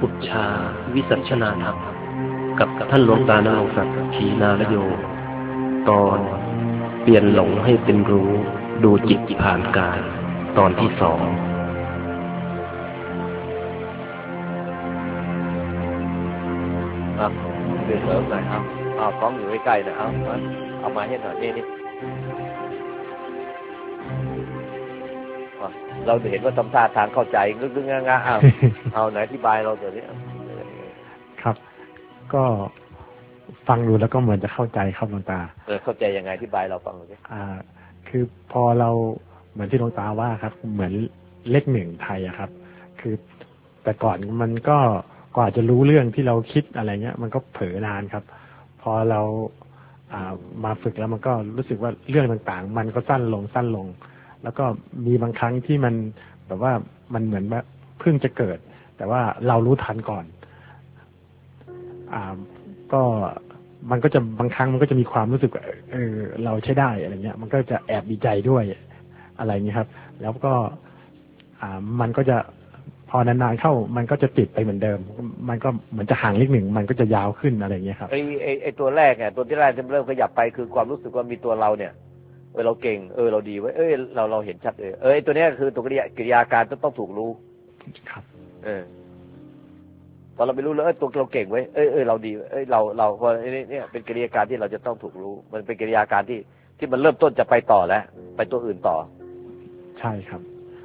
อุชฌาวิสัชนาธรรมกับท่านหลวงตาณรงค์ศักดิ์ขีณารโยตอนเปลี่ยนหลงให้เป็นรู้ดูจิตผ่านกายตอนที่2 ครับเดินเสริมหน่อยครับท้องอยู่ใกล้ๆนะเอามาให้หน่อยนี่เราเห็นว่าทำท่าทางเข้าใจลึกๆงะๆเอาไหนอธิบายเราตัวนี้ครับก็ฟังดูแล้วก็เหมือนจะเข้าใจครับหลวงตาเข้าใจยังไงอธิบายเราฟังหน่อยสิคือพอเราเหมือนที่หลวงตาว่าครับเหมือนเลขหนึ่งไทยอะครับคือแต่ก่อนมันก็กว่าจะรู้เรื่องที่เราคิดอะไรเงี้ยมันก็เผลอนานครับพอเรามาฝึกแล้วมันก็รู้สึกว่าเรื่องต่างๆมันก็สั้นลงแล้วก็มีบางครั้งที่มันแบบว่ามันเหมือนว่าเพิ่งจะเกิดแต่ว่าเรารู้ทันก่อนก็มันก็จะบางครั้งมันก็จะมีความรู้สึกเราใช้ได้อะไรเงี้ยมันก็จะแอบดีใจด้วยอะไรเงี้ยครับแล้วก็มันก็จะพอนานๆเข้ามันก็จะติดไปเหมือนเดิมมันก็เหมือนจะห่างเลขหนึ่งมันก็จะยาวขึ้นอะไรเงี้ยครับไอตัวแรกเนี่ยตัวที่แรกจะเริ่มขยับไปคือความรู้สึกว่ามีตัวเราเนี่ยเราเก่งเราดีไว้เราเห็นชัดไอตัวนี้คือตัวกิริยาการต้องถูกรู้ครับพอเราไปรู้แล้วตัวเราเก่งไว้เราดีเราพอเนี่ยเป็นกิริยาการที่เราจะต้องถูกรู้มันเป็นกิริยาการที่มันเริ่มต้นจะไปต่อแล้วไปตัวอื่นต่อใช่ครับ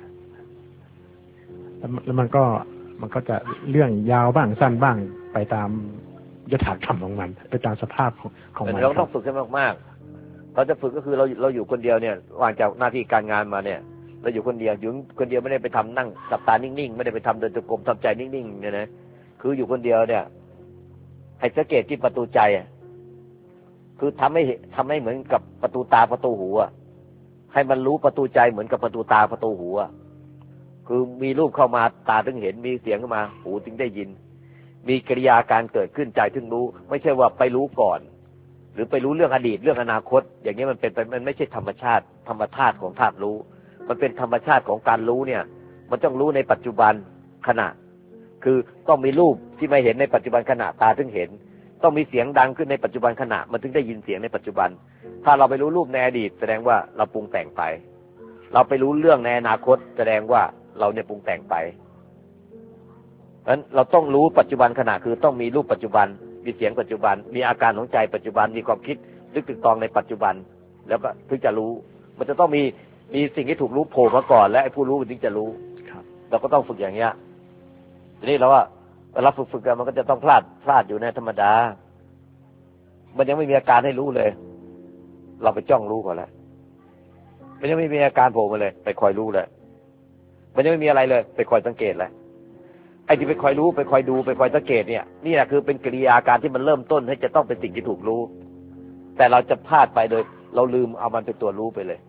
แล้วมันก็จะเรื่องยาวบ้างสั้นบ้างไปตามยถากรรมของมันไปตามสภาพของมันเราต้องฝึกให้มากๆเราจะฝึกก็คือเราอยู่คนเดียวเนี่ยวางจากหน้าที่การงานมาเนี่ยเราอยู่คนเดียวไม่ได้ไปทำนั่งหลับตานิ่งๆไม่ได้ไปทำเดินจงกรมทำใจนิ่งๆเนี่ยนะคืออยู่คนเดียวเนี่ยให้สังเกตที่ประตูใจคือทำให้เหมือนกับประตูตาประตูหูให้มันรู้ประตูใจเหมือนกับประตูตาประตูหูคือมีรูปเข้ามาตาถึงเห็นมีเสียงเข้ามาหูถึงได้ยินมีกิริยาการเกิดขึ้นใจถึงรู้ไม่ใช่ว่าไปรู้ก่อนหรือไปรู้เรื่องอดีตเรื่องอนาคตอย่างนี้มันไม่ใช่ธรรมชาติธรรมธาตุของธาตุรู้มันเป็นธรรมชาติของการรู้เนี่ยมันต้องรู้ในปัจจุบันขณะคือต้องมีรูปที่ไม่เห็นในปัจจุบันขณะตาถึงเห็นต้องมีเสียงดังขึ้นในปัจจุบันขณะมันถึงได้ยินเสียงในปัจจุบันถ้าเราไปรู้รูปในอดีตแสดงว่าเราปรุงแต่งไปเราไปรู้เรื่องในอนาคตแสดงว่าเราเนี่ยปรุงแต่งไปเพราะฉะนั้นเราต้องรู้ปัจจุบันขณะคือต้องมีรูปปัจจุบันมีเสียงปัจจุบันมีอาการของใจปัจจุบันมีความคิดนึกตึกตองในปัจจุบันแล้วก็ถึงจะรู้มันจะต้องมีสิ่งที่ถูกรู้โผล่มาก่อนและไอ้ผู้รู้ถึงจะรู้เราก็ต้องฝึกอย่างเงี้ยทีนี้เราว่าเวลาฝึกกันมันก็จะต้องพลาดอยู่ในธรรมดามันยังไม่มีอาการให้รู้เลยเราไปจ้องรู้ก่อนแล้วมันยังไม่มีอาการโผล่มาเลยไปคอยรู้เลยมันยังไม่มีอะไรเลยไปคอยสังเกตแล้วไอ้ที่ไปคอยรู้ไปคอยดูไปคอยสังเกตเนี่ยนี่แหละคือเป็นกิริยาการที่มันเริ่มต้นให้จะต้องเป็นสิ่งที่ถูกรู้แต่เราจะพลาดไปโดยเราลืมเอามันเป็นตัวรู้ไปเลย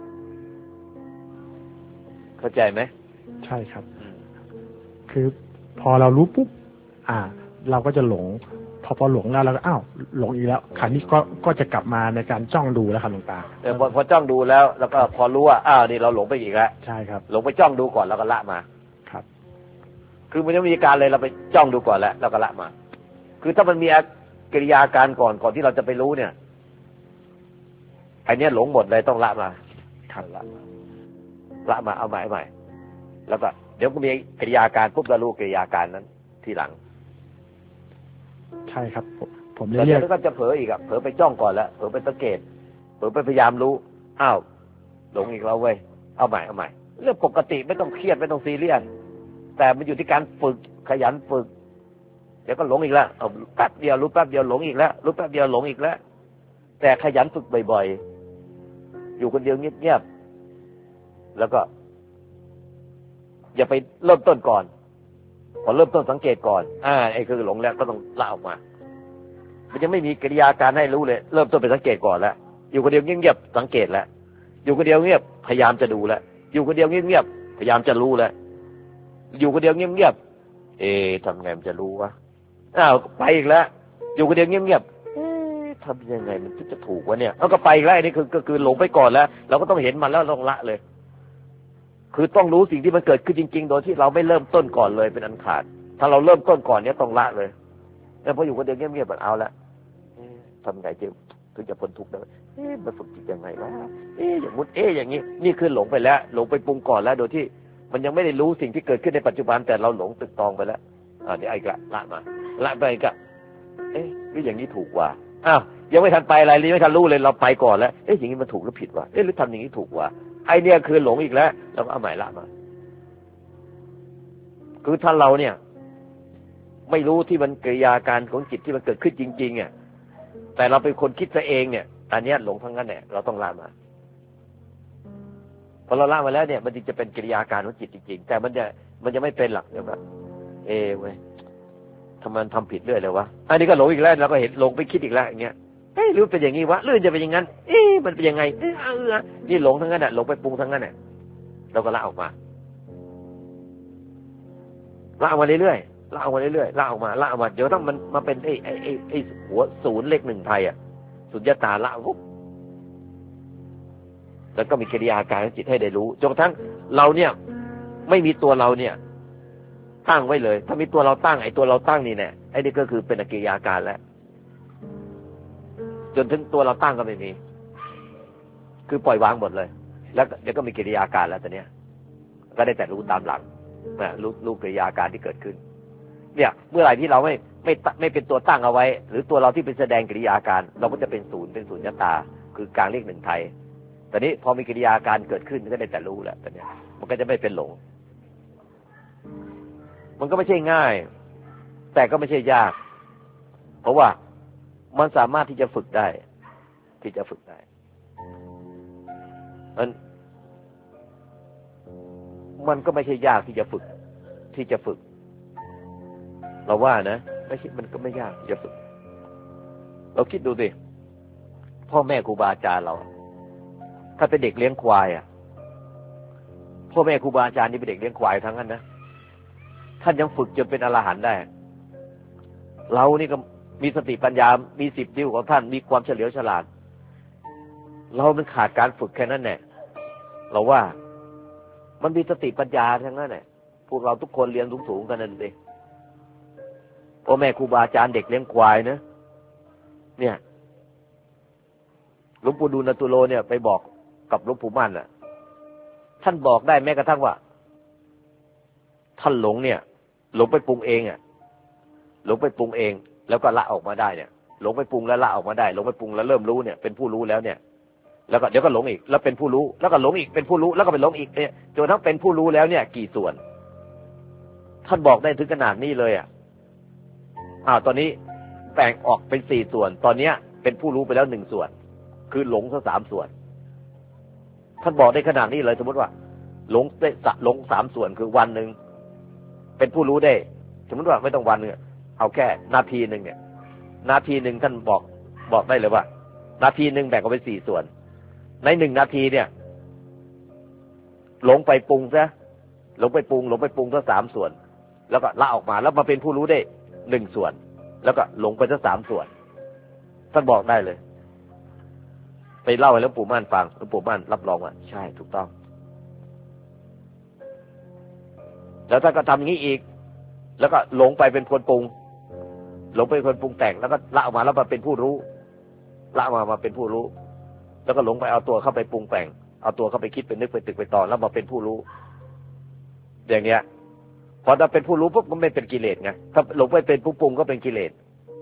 เข้าใจไหมใช่ครับคือพอเรารู้ปุ๊บเราก็จะหลงพอหลงแล้วเราก็หลงอีกแล้วคราวนี้ก็จะกลับมาในการจ้องดูแล้วครับหลวงตาพอจ้องดูแล้วก็พอรู้ว่านี่เราหลงไปอีกแล้วใช่ครับหลงไปจ้องดูก่อนแล้วก็ละมาครับคือมันยังมีการเลยเราไปจ้องดูก่อนแล้วก็ละมาคือถ้ามันมีกิริยาการก่อนที่เราจะไปรู้เนี่ยไอ้นี่หลงหมดเลยต้องละมาครับละมาเอาใหม่แล้วก็เดี๋ยวก็มีกิริยาการปุ๊บเรารู้กิริยาการนั้นทีหลังใช่ครับผมเรียกแล้วก็จะเผลออีกเผลอไปจ้องก่อนแล้วเผลอไปสังเกตเผลอไปพยายามรู้หลงอีกแล้วเว้ยเอาใหม่เรื่องปกติไม่ต้องเครียดไม่ต้องซีเรียสแต่มันอยู่ที่การฝึกขยันฝึกเดี๋ยวก็หลงอีกแล้วแป๊บเดียวรู้แป๊บเดียวหลงอีกแล้วรู้แป๊บเดียวหลงอีกแล้วแต่ขยันฝึกบ่อยๆอยู่คนเดียวเงียบๆแล้วก็อย่าไปเริ่มต้นก่อนพอเริ่มต้นสังเกตก่อนไอ้คือหลงแล้วก็ต้องละออกมามันยังไม่มีกิริยาการให้รู้เลยเริ่มต้นไปสังเกตก่อนแล้วอยู่คนเดียวเงียบๆสังเกตแล้วอยู่คนเดียวเงียบพยายามจะดูแล้วอยู่คนเดียวเงียบๆพยายามจะรู้แล้วอยู่คนเดียวเงียบๆทำไงมันจะรู้วะไปอีกแล้วอยู่คนเดียวเงียบๆทำยังไงมันจะถูกวะเนี่ยก็ไปอีกแล้วนี่คือหลงไปก่อนแล้วเราก็ต้องเห็นมันแล้วต้องละเลยคือต้องรู้สิ่งที่มันเกิดขึ้นจริงๆโดยที่เราไม่เริ่มต้นก่อนเลยเป็นอันขาดถ้าเราเริ่มต้นก่อนเนี้ยต้องละเลยแล้วพออยู่คนเดียวเงียบๆแบบเอาละทำไงถึงจะพ้นทุกข์ได้มันฝึกจิตยังไงวะอย่างมุดอย่างนี้นี่คือหลงไปแล้วหลงไปปรุงก่อนแล้วโดยที่มันยังไม่ได้รู้สิ่งที่เกิดขึ้นในปัจจุบันแต่เราหลงตึกตองไปแล้วเดี๋ยวไอ้กะละไปกะนี่อย่างนี้ถูกว่าอ้าวยังไม่ทันไปอะไรเลยไม่ทันรู้เลยเราไปก่อนแล้วอย่างนี้มันถูกหรือผิดวะหรือทำอย่างนี้ถูกวะไอเนี่ยคือหลงอีกแล้วเราก็เอาใหม่ละมาคือถ้าเราเนี่ยไม่รู้ที่มันกิริยาการของจิตที่มันเกิดขึ้นจริงๆแต่เราเป็นคนคิดซะเองเนี่ยอันนี้หลงทั้งนั้นแหละเราต้องละมาพอเราละมาแล้วเนี่ยมันจะเป็นกิริยาการของจิตจริงๆแต่มันจะไม่เป็นหลักเดี๋ยวแบบเว้ยทำมันทำผิดเรื่อยเลยวะอันนี้ก็หลงอีกแล้วเราก็เห็นหลงไปคิดอีกแล้วอย่างเงี้ยหรือเป็นอย่างนี้วะหรือจะเป็นอย่างนั้นมันเป็นยังไงนี่หลงทั้งนั้นแหละหลงไปปรุงทั้งนั้นแหละเราก็ละออกมาละออกมาเรื่อยๆละออกมาเรื่อยๆละออกมาเดี๋ยวต้องมันมาเป็นไอ้หัวศูนย์เลขหนึ่งไทยสุญญตาละปุ๊บแล้วก็มีกิริยาการของจิตให้ได้รู้จนกระทั่งเราเนี่ยไม่มีตัวเราเนี่ยตั้งไว้เลยถ้ามีตัวเราตั้งไอ้ตัวเราตั้งนี่แน่ไอ้นี่ก็คือเป็นกิริยาการแล้วจนถึงตัวเราตั้งก็ไม่มีคือปล่อยวางหมดเลยแล้วเดี๋ยวก็มีกิริยาการแล้วตอนเนี้ยก็ได้แต่รู้ตามหลังรู้กิริยาการที่เกิดขึ้นเนี่ยเมื่อไหร่ที่เราไม่เป็นตัวตั้งเอาไว้หรือตัวเราที่เป็นแสดงกิริยาการเราก็จะเป็นศูนย์ญตาคือกลางเลขหนึ่งไทยตอนนี้พอมีกิริยาการเกิดขึ้นก็ได้แต่รู้แล้วตอนนี้มันก็จะไม่เป็นหลงมันก็ไม่ใช่ง่ายแต่ก็ไม่ใช่ยากเพราะว่ามันสามารถที่จะฝึกได้มันก็ไม่ใช่ยากที่จะฝึกเราว่านะไม่ใช่มันก็ไม่ยากที่จะฝึกเราคิดดูสิพ่อแม่ครูบาอาจารย์เราถ้าเป็นเด็กเลี้ยงควายพ่อแม่ครูบาอาจารย์นี่เป็นเด็กเลี้ยงควายทั้งนั้นนะท่านยังฝึกจนเป็นอรหันต์ได้เรานี่ก็มีสติปัญญามี10 นิ้วของท่านมีความเฉลียวฉลาดเรามันขาดการฝึกแค่นั้นแหละเราว่ามันมีสติปัญญาทั้งนั้นแหละพวกเราทุกคนเรียนสูงๆกันนั่นเองพ่อแม่ครูบาอาจารย์เด็กเลี้ยงควายนะเนี่ยหลวงปู่ดูลตุโลเนี่ยไปบอกกับหลวงปู่มั่นท่านบอกได้แม้กระทั่งว่าท่านหลงเนี่ยหลงไปปรุงเองหลงไปปรุงเองแล้วก็ละออกมาได้เนี่ยหลงไปปรุงแล้วละออกมาได้หลงไปปรุงแล้วเริ่มรู้เนี่ยเป็นผู้รู้แล้วเนี่ยแล้วก็เดี๋ยวก็หลงอีกแล้วเป็นผู้รู้แล้วก็หลงอีกเป็นผู้รู้แล้วก็ไปหลงอีกเนี่ยจนทั้งเป็นผู้รู้แล้วเนี่ยกี่ส่วนท่านบอกได้ถึงขนาดนี้เลยตอนนี้แบ่งออกเป็น4 ส่วนตอนเนี้ยเป็นผู้รู้ไปแล้ว1 ส่วนคือหลงซะ3 ส่วนท่านบอกได้ขนาดนี้เลยสมมติว่าหลง3 ส่วนคือวันหนึ่งเป็นผู้รู้ได้สมมติว่าไม่ต้องวันนึงเอาแค่นาทีนึงเนี่ยนาทีนึงท่านบอกได้เลยว่านาทีนึงแบ่งออกเป็น4 ส่วนใน1 นาทีเนี่ยหลงไปปรุงซะหลงไปปรุงซะ3 ส่วนแล้วก็ละออกมาแล้วมาเป็นผู้รู้ได้1 ส่วนแล้วก็หลงไปซะ3 ส่วนท่านบอกได้เลยไปเล่าให้หลวงปู่มั่นฟังหลวงปู่มั่นรับรองว่าใช่ถูกต้องแล้วท่านก็ทำอย่างนี้อีกแล้วก็หลงไปเป็นคนปรุงหลงไปเป็นคนปรุงแต่งแล้วก็ละออกมาแล้วมาเป็นผู้รู้ละมาเป็นผู้รู้แล้วก็หลงไปเอาตัวเข้าไปปรุงแต่งเอาตัวเข้าไปคิดไปนึกไปตึกไปตอนแล้วมาเป็นผู้รู้อย่างเนี้ยพอถ้าเป็นผู้รู้ปุ๊บมันไม่เป็นกิเลสไงถ้าหลงไปเป็นผู้ปรุงก็เป็นกิเลส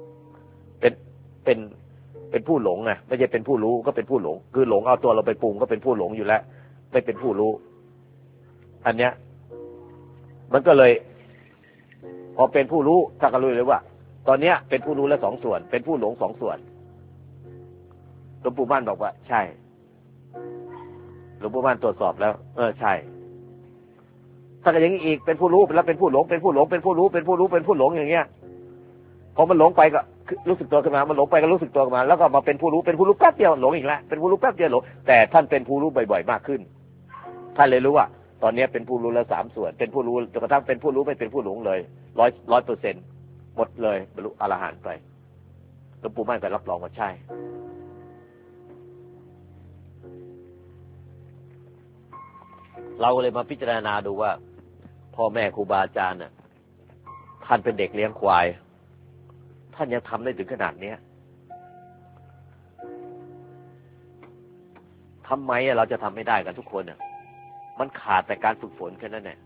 เป็นผู้หลงไงไม่ใช่เป็นผู้รู้ก็เป็นผู้หลงคือหลงเอาตัวเราไปปรุงก็เป็นผู้หลงอยู่แล้วไม่เป็นผู้รู้อันเนี้ยมันก็เลยพอเป็นผู้รู้ถ้าก็รู้เลยว่าตอนเนี้ยเป็นผู้รู้แล้ว2 ส่วนเป็นผู้หลง2 ส่วนหลวงปู่มั่นบอกว่าใช่หลวงปู่มั่นตรวจสอบแล้วใช่ถ้าก็อย่างนี้อีกเป็นผู้รู้แล้วเป็นผู้หลงเป็นผู้หลงเป็นผู้รู้เป็นผู้รู้เป็นผู้หลงอย่างเงี้ยพอมันหลงไปก็รู้สึกตัวขึ้นมามันหลงไปก็รู้สึกตัวขึ้นมาแล้วก็มาเป็นผู้รู้แป๊บเดียวหลงอีกแล้วเป็นผู้รู้แป๊บเดียวหลงแต่ท่านเป็นผู้รู้บ่อยๆมากขึ้นท่านเลยรู้ว่าตอนนี้เป็นผู้รู้แล้ว3 ส่วนเป็นผู้รู้จนกระทั่งเป็นผู้รู้ไม่เป็นผู้หลงเลย100%หมดเลยบรรลุอรหันต์ไปหลวงปู่มั่นก็รับรองว่าใช่เราเลยมาพิจารณาดูว่าพ่อแม่ครูบาอาจารย์ทท่านเป็นเด็กเลี้ยงควายท่านยังทำได้ถึงขนาดนี้ทำไมเราจะทำไม่ได้กันทุกคนมันขาดแต่การฝึกฝนแค่นั้นแหละ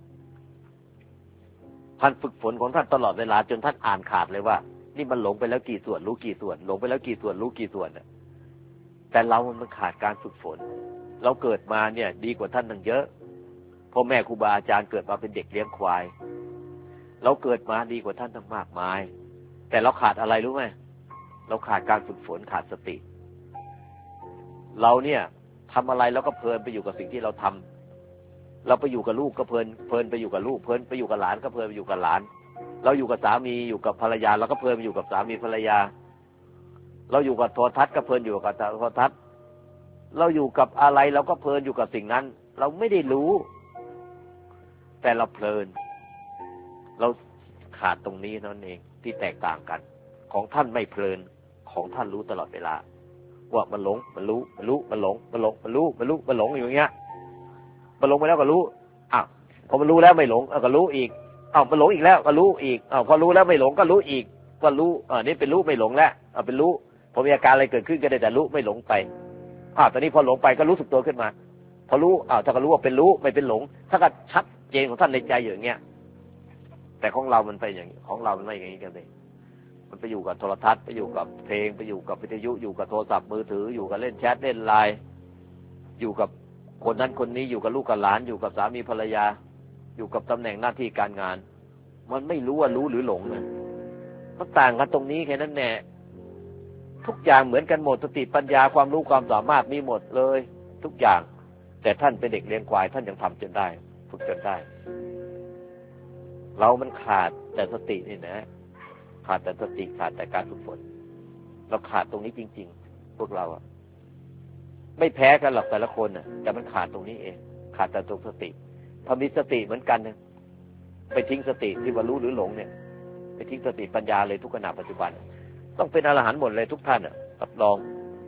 ท่านฝึกฝนของท่านตลอดเวลาจนท่านอ่านขาดเลยว่านี่มันหลงไปแล้วกี่ส่วนรู้กี่ส่วนหลงไปแล้วกี่ส่วนรู้กี่ส่วนแต่เรามันขาดการฝึกฝนเราเกิดมาเนี่ยดีกว่าท่านตั้งเยอะพ่อแม่ครูบาอาจารย์เกิดมาเป็นเด็กเลี้ยงควายเราเกิดมาดีกว่าท่านตั้งมากมายแต่เราขาดอะไรรู้ไหมเราขาดการฝึกฝนขาดสติเราเนี่ยทำอะไรแล้วก็เพลินไปอยู่กับสิ่งที่เราทำเราไปอยู่กับลูกก็เพลินไปอยู่กับลูกเพลินไปอยู่กับหลานก็เพลินไปอยู่กับหลานเราอยู่กับสามีอยู่กับภรรยาเราก็เพลินไปอยู่กับสามีภรรยาเราอยู่กับโทรทัศน์ก็เพลินอยู่กับโทรทัศน์เราอยู่กับอะไรเราก็เพลินอยู่กับสิ่งนั้นเราไม่ได้รู้แต่เราเพลินเราขาดตรงนี้นั่นเองที่แตกต่างกันของท่านไม่เพลินของท่านรู้ตลอดเวลาว่ามันหลงมันรู้มันรู้มันหลงมันหลงมันรู้มันรู้มันหลงอยู่อย่างเงี้ยมันหลงไปแล้วก็รู้อ้าวพอมันรู้แล้วไม่หลงก็รู้อีกอ้าวมันหลงอีกแล้วก็รู้อีกอ้าวพอรู้แล้วไม่หลงก็รู้อีกก็รู้นี่เป็นรู้ไม่หลงแล้วเป็นรู้พอมีอาการอะไรเกิดขึ้นก็ได้แต่รู้ไม่หลงไปตอนนี้พอหลงไปก็รู้สึกตัวขึ้นมาพอรู้ถ้าก็รู้ว่าเป็นรู้ไม่เป็นหลงถ้าก็ชัดเจนของท่านในใจอย่างเงี้ยแต่ของเรามันไปอย่างนี้ของเรามันไม่อย่างนี้กันเลยมันไปอยู่กับโทรทัศน์ไปอยู่กับเพลงไปอยู่กับวิทยุอยู่กับโทรศัพท์มือถืออยู่กับเล่นแชทเล่นไลน์อยู่กับคนนั้นคนนี้อยู่กับลูกกับหลานอยู่กับสามีภรรยาอยู่กับตำแหน่งหน้าที่การงานมันไม่รู้ว่ารู้หรือหลงนะมันต่างกันตรงนี้แค่นั้นแน่ทุกอย่างเหมือนกันหมดสติปัญญาความรู้ความสามารถมีหมดเลยทุกอย่างแต่ท่านเป็นเด็กเลี้ยงควายท่านยังทำจนได้ฝึกจนได้เรามันขาดแต่สตินี่นะขาดแต่สติขาดแต่การฝึกฝนเราขาดตรงนี้จริงๆพวกเราไม่แพ้กันหรอกแต่ละคนแต่มันขาดตรงนี้เองขาดแต่ตรงสติพอมีสติเหมือนกันไปทิ้งสติที่ว่ารู้หรือหลงเนี่ยไปทิ้งสติปัญญาเลยทุกขณะปัจจุบันต้องเป็นอรหันต์หมดเลยทุกท่านรับรอง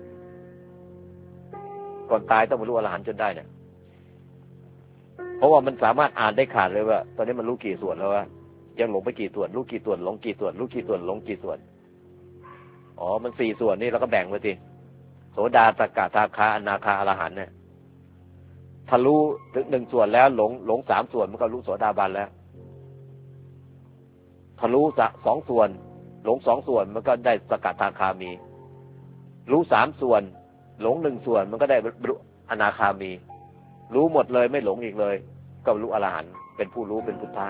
ก่อนตายต้องบรรลุอรหันต์จนได้เนี่ยเพราะว่ามันสามารถอ่านได้ขาดเลยว่าตอนนี้มันรู้กี่ส่วนแล้วว่ายังหลงไปกี่ส่วนรู้กี่ส่วนหลงกี่ส่วนรู้กี่ส่วนหลงกี่ส่วนมัน4ส่วนนี่เราก็แบ่งไปสิโสดาสกทาคาอนาคาอรหันต์เนี่ยถ้ารู้ถึง1ส่วนแล้วหลง3ส่วนมันก็รู้โสดาบันแล้วถ้ารู้2ส่วนหลง2ส่วนมันก็ได้สกทาคามีรู้3ส่วนหลง1ส่วนมันก็ได้อนาคามีรู้หมดเลยไม่หลงอีกเลยก็รู้อรหันต์เป็นผู้รู้เป็นพุทธะ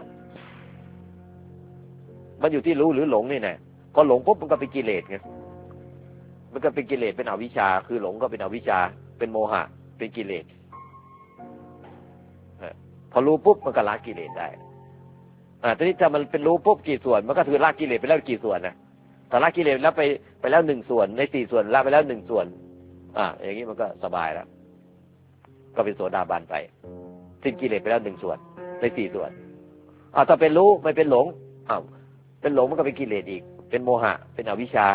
มันอยู่ที่รู้หรือหลงนี่แน่พอหลงปุ๊บมันก็เป็นกิเลสไงมันก็เป็นกิเลสเป็นอวิชชาคือหลงก็เป็นอวิชชาเป็นโมหะเป็นกิเลสพอรู้ปุ๊บมันก็ละกิเลสได้ทีนี้ถ้ามันเป็นรู้ปุ๊บกี่ส่วนมันก็คือละกิเลสไปแล้วกี่ส่วนนะถ้าละกิเลสแล้วไปแล้ว1ส่วนใน4ส่วนละไปแล้ว1ส่วนอย่างนี้มันก็สบายแล้วก็เป็นโสดาบันไปสิ้นกิเลสไปแล้ว1ส่วนใน4ส่วนถ้าเป็นรู้ไม่เป็นหลงเป็นหลงมันก็เป็นกิเลสอีกเป็นโมหะเป็นอวิชชา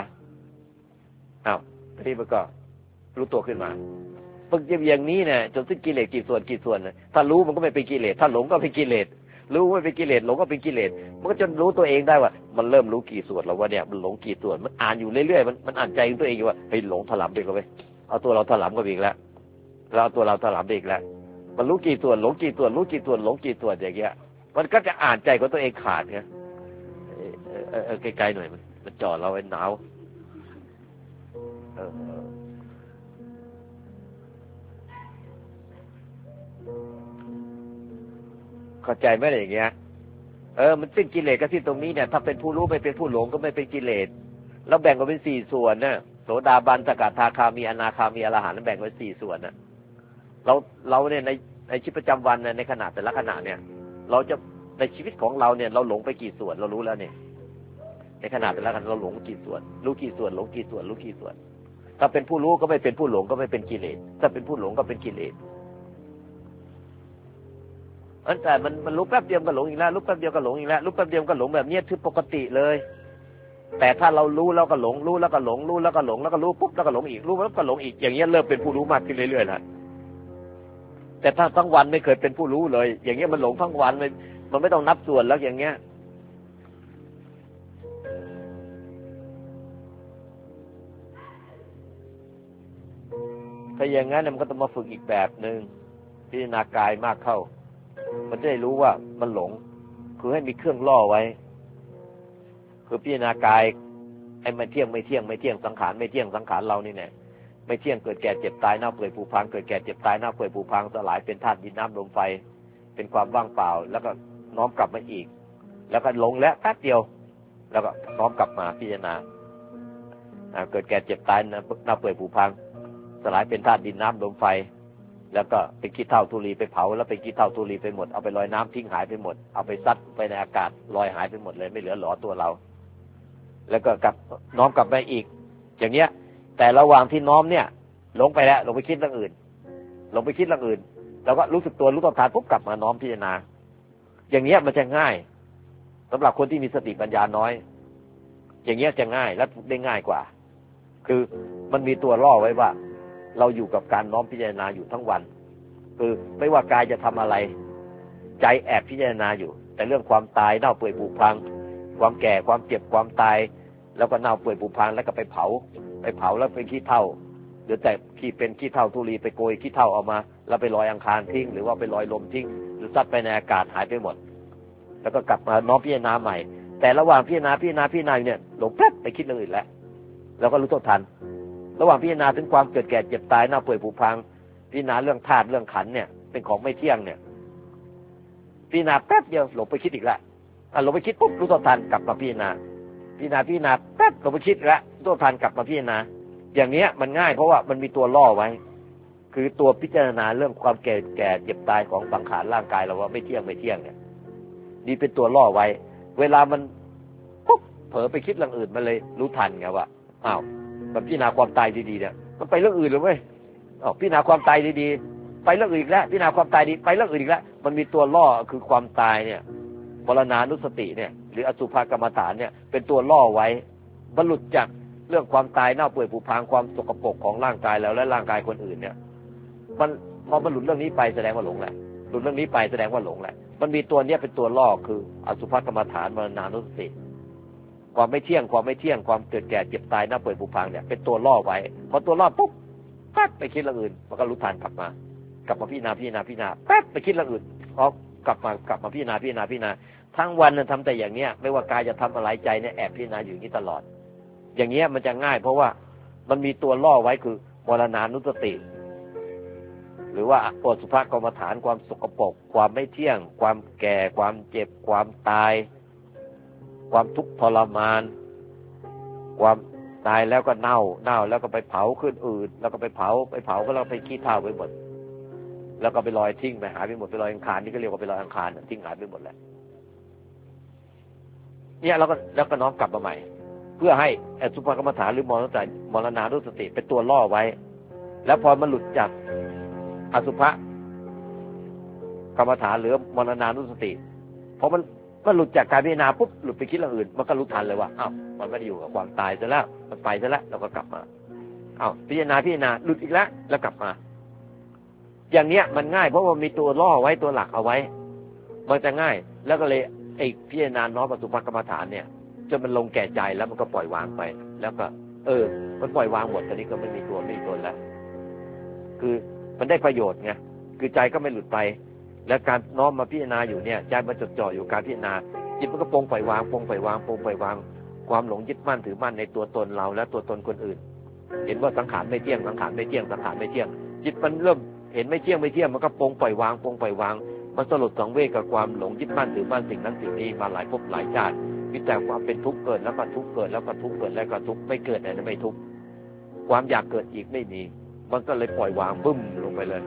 ทีนี้มันก็รู้ตัวขึ้นมาฝึกอย่างนี้เนี่ยจนสิ้นกิเลสกี่ส่วนถ้ารู้มันก็ไม่เป็นกิเลสถ้าหลงก็เป็นกิเลสรู้ไม่เป็นกิเลสหลงก็เป็นกิเลสมันก็จนรู้ตัวเองได้ว่ามันเริ่มรู้กี่ส่วนแล้วว่าเนี่ยมันหลงกี่ส่วนมันอ่านอยู่เรื่อยๆมันอ่านใจตัวเองอยู่ว่าเฮ้ยหลงถลำไปแล้วเว้ยเอาตัวเราถลำก็อีกแล้วเราตัวเราถลำไปอีกแล้วมันรู้กี่ส่วนหลงกี่ส่วนรู้กี่ส่วนหลงกี่ส่วนอย่างเงี้ยมันก็จะอ่านใจของตัวเองขาดไงไกลๆหน่อยมันจ่อเราไว้หนาวเข้าใจไหมอย่างเงี้ยมันสิ้นกิเลสก็สิ้นตรงนี้เนี่ยถ้าเป็นผู้รู้ไม่เป็นผู้หลงก็ไม่เป็นกิเลสแล้วแบ่งออกเป็น4ส่วนน่ะโสดาบันสกทาคามีอนาคามีอรหันต์แบ่งไว้4ส่วนน่ะเราเนี่ยในชีวิตประจำวันในขณะแต่ละขณะเนี่ยเราจะในชีวิตของเราเนี่ยเราหลงไปกี่ส่วนเรารู้แล้วเนี่ยในขณะแต่ละขณะเราหลงกี่ส่วนรู้กี่ส่วนหลงกี่ส่วนรู้กี่ส่วนถ้าเป็นผู้รู้ก็ไม่เป็นผู้หลงก็ไม่เป็นกิเลสถ้าเป็นผู้หลงก็เป็นกิเลสแต่มันรู้แป๊บเดียวก็หลงอีกแล้วรู้แป๊บเดียวก็หลงอีกแล้วรู้แป๊บเดียวก็หลงแบบนี้คือปกติเลยแต่ถ้าเรารู้แล้วก็หลงรู้แล้วก็หลงรู้แล้วก็หลงแล้วก็รู้ปุ๊บแล้วก็หลงอีกรู้แล้วก็หลงอีกอย่างเงี้ยเริ่มเป็นผู้รู้มากขึ้นเรื่อยๆแล้วแต่ถ้าทั้งวันไม่เคยเป็นผู้รู้เลยอย่างเงี้ยมันหลงทั้งวันมันไม่ต้องนับส่วนแล้วอย่างเงี้ยถ้าอย่างนั้นมันก็ต้องมาฝึกอีกแบบหนึ่งพิจารณากายมากเข้ามันจะได้รู้ว่ามันหลงคือให้มีเครื่องล่อไว้คือพิจารณากายไอ้ไม่เที่ยงไม่เที่ยงไม่เที่ยงสังขารไม่เที่ยงสังขารเรานี่แน่ไม่เที่ยงเกิดแก่เจ็บตายเน่าเปื่อยผุพังเกิดแก่เจ็บตายเน่าเปื่อยผุพังสลายเป็นธาตุดินน้ำลมไฟเป็นความว่างเปล่าแล้วก็น้อมกลับมาอีกแล้วก็หลงแล้วแป๊บเดียวแล้วก็น้อมกลับมาพิจารณาเกิดแก่เจ็บตายเน่าเปื่อยผุพังสลายเป็นธาตุดินน้ำลมไฟแล้วก็เป็นขี้เถ้าธุลีไปเผาแล้วเป็นขี้เถ้าธุลีไปหมดเอาไปลอยน้ำทิ้งหายไปหมดเอาไปซัดไปในอากาศลอยหายไปหมดเลยไม่เหลือหลอตัวเราแล้วก็กลับน้อมกลับมาอีกอย่างเนี้ยแต่ระหว่างที่น้อมเนี่ยหลงไปแล้วหลงไปคิดเรื่องอื่นหลงไปคิดเรื่องอื่นแล้วก็รู้สึกตัวรู้ตัวทานปุ๊บกลับมาน้อมพิจารณาอย่างเนี้ยมันจะง่ายสำหรับคนที่มีสติปัญญาน้อยอย่างเงี้ยจะง่ายและได้ง่ายกว่าคือมันมีตัวล่อไว้ว่าเราอยู่กับการน้อมพิจารณาอยู่ทั้งวันคือไม่ว่ากายจะทำอะไรใจแอบพิจารณาอยู่แต่เรื่องความตายเน่าเปื่อยผุพังความแก่ความเจ็บความตายแล้วก็เน่าเปื่อยผุพังแล้วก็ไปเผาแล้วเป็นขี้เถ้าหรือแต่เป็นขี้เถ้าธุลีไปโกยขี้เถ้าออกมาแล้วไปลอยอังคารทิ้งหรือว่าไปลอยลมทิ้งหรือซัดไปในอากาศหายไปหมดแล้วก็กลับมาน้อมพิจารณาใหม่แต่ระหว่างพิจารณาเนี่ยหลงแป๊บไปคิดเรื่องอื่นแล้วก็รู้ตัวทันระหว่างพิจารณาถึงความเกิดแก่เจ็บตายเน่าเปื่อยผุพังพิจารณาเรื่องธาตุเรื่องขันธ์เนี่ยเป็นของไม่เที่ยงเนี่ยพิจารณาแป๊บเดียวหลงไปคิดอีกแล้วหลงไปคิดปุ๊บรู้ตัวทันกลับมาพิจารณาแป๊บหลงไปคิดแล้วรู้ตัวทันกลับมาพิจารณาอย่างเนี้ยมันง่ายเพราะว่ามันมีตัวล่อไว้คือตัวพิจารณาเรื่องความแก่เจ็บตายของสังขารร่างกายเราว่าไม่เที่ยงเนี่ยนี่เป็นตัวล่อไว้เวลามันปุ๊บเผลอไปคิดเรื่องอื่นมันเลยรู้ทันไงว่าอ้าวมันพิจารณาความตายดีๆเนี่ยมันไปเรื่องอื่นเลยเว้ยพิจารณาความตายดีๆไปเรื่องอื่นอีกแล้วพิจารณาความตายดีไปเรื่องอื่นอีกแล้วมันมีตัวล่อคือความตายเนี่ยมรณานุสติเนี่ยหรืออสุภกรรมฐานเนี่ยเป็นตัวล่อไว้บรรลุจากเรื่องความตายเน่าเปื่อยผุพังความสกปรกของร่างกายแล้วและร่างกายคนอื่นเนี่ยมันพอบรรลุเรื่องนี้ไปแสดงว่าหลงแหละหลุดเรื่องนี้ไปแสดงว่าหลงแหละมันมีตัวเนี้ยเป็นตัวล่อคืออสุภกรรมฐานมรณานุสติความไม่เที่ยงความเกิดแก่เจ็บตายเน่าเปื่อยผุพังเนี่ยเป็นตัวล่อไว้พอตัวล่อปุ๊บปั๊บไปคิดเรื่องอื่นมันก็รู้ทันกลับมาพิจารณาปั๊บไปคิดเรื่องอื่นพอกลับมาพิจารณาทั้งวันนั้นทำแต่อย่างเนี้ยไม่ว่ากายจะทำอะไรใจเนี่ยแอบพิจารณาอยู่อย่างนี้ตลอดอย่างเงี้ยมันจะง่ายเพราะว่ามันมีตัวล่อไว้คือมรณานุสติหรือว่าอสุภกรรมฐานความสกปรกความไม่เที่ยงความแก่ความเจ็บความตายความทุกข์ทรมานความตายแล้วก็เน่าแล้วก็ไปเผาขึ้นอืดแล้วก็ไปเผาก็แล้วไปขี้เถ้าไปหมดแล้วก็ไปลอยทิ้งไปหายไปหมดไปลอยอังคารนี่ก็เรียกว่าไปลอยอังคารทิ้งหายไปหมดแล้วเนี่ยแล้วก็น้อมกลับมาใหม่เพื่อให้อสุภกรรมฐานหรือมรณานุสติเป็นตัวล่อไว้แล้วพอมันหลุดจากอสุภกรรมฐานหรือมรณานุสติพอมันหลุดจากการพิจารณาปุ๊บหลุดไปคิดเรื่องอื่นมันก็รู้ทันเลยว่าอ้าวมันไม่ได้อยู่กับความตายซะแล้วมันไปซะแล้วเราก็กลับมาอ้าวพิจารณาหลุดอีกแล้วกลับมาอย่างเนี้ยมันง่ายเพราะว่ามีตัวล่อไว้ตัวหลักเอาไว้มันจะง่ายแล้วก็เลยไอ้พิจารณาน้อมอสุภกรรมฐานเนี่ยจนมันลงแก่ใจแล้วมันก็ปล่อยวางไปแล้วก็มันปล่อยวางหมดตอนนี้ก็ไม่มีตัวไม่มีตนแล้วคือมันได้ประโยชน์ไงคือใจก็ไม่หลุดไปแล้วการน้อมมาพิจารณาอยู่เนี่ยใจมันจดจ่ออยู่การพิจารณาจิตมันก็ปลงปล่อยวางความหลงยึดมั่นถือมั่นในตัวตนเราและตัวตนคนอื่นเห็นว่าสังขารไม่เที่ยงจิตมันเริ่มเห็นไม่เที่ยงมันก็ปลงปล่อยวางมันสลดสังเวชกับความหลงยึดมั่นถือมั่นสิ่งนั้นสิ่งนี้มาหลายภพหลายชาติมีแต่ความเป็นทุกข์เกิดแล้วก็ทุกข์เกิดแล้วก็ทุกข์เกิดแล้วก็ทุกข์ไม่เกิดแต่ไม่ทุกข์ความอยากเกิดอีกไม่มีมันก็เลยปล่อยวางบึ้มลงไปเลย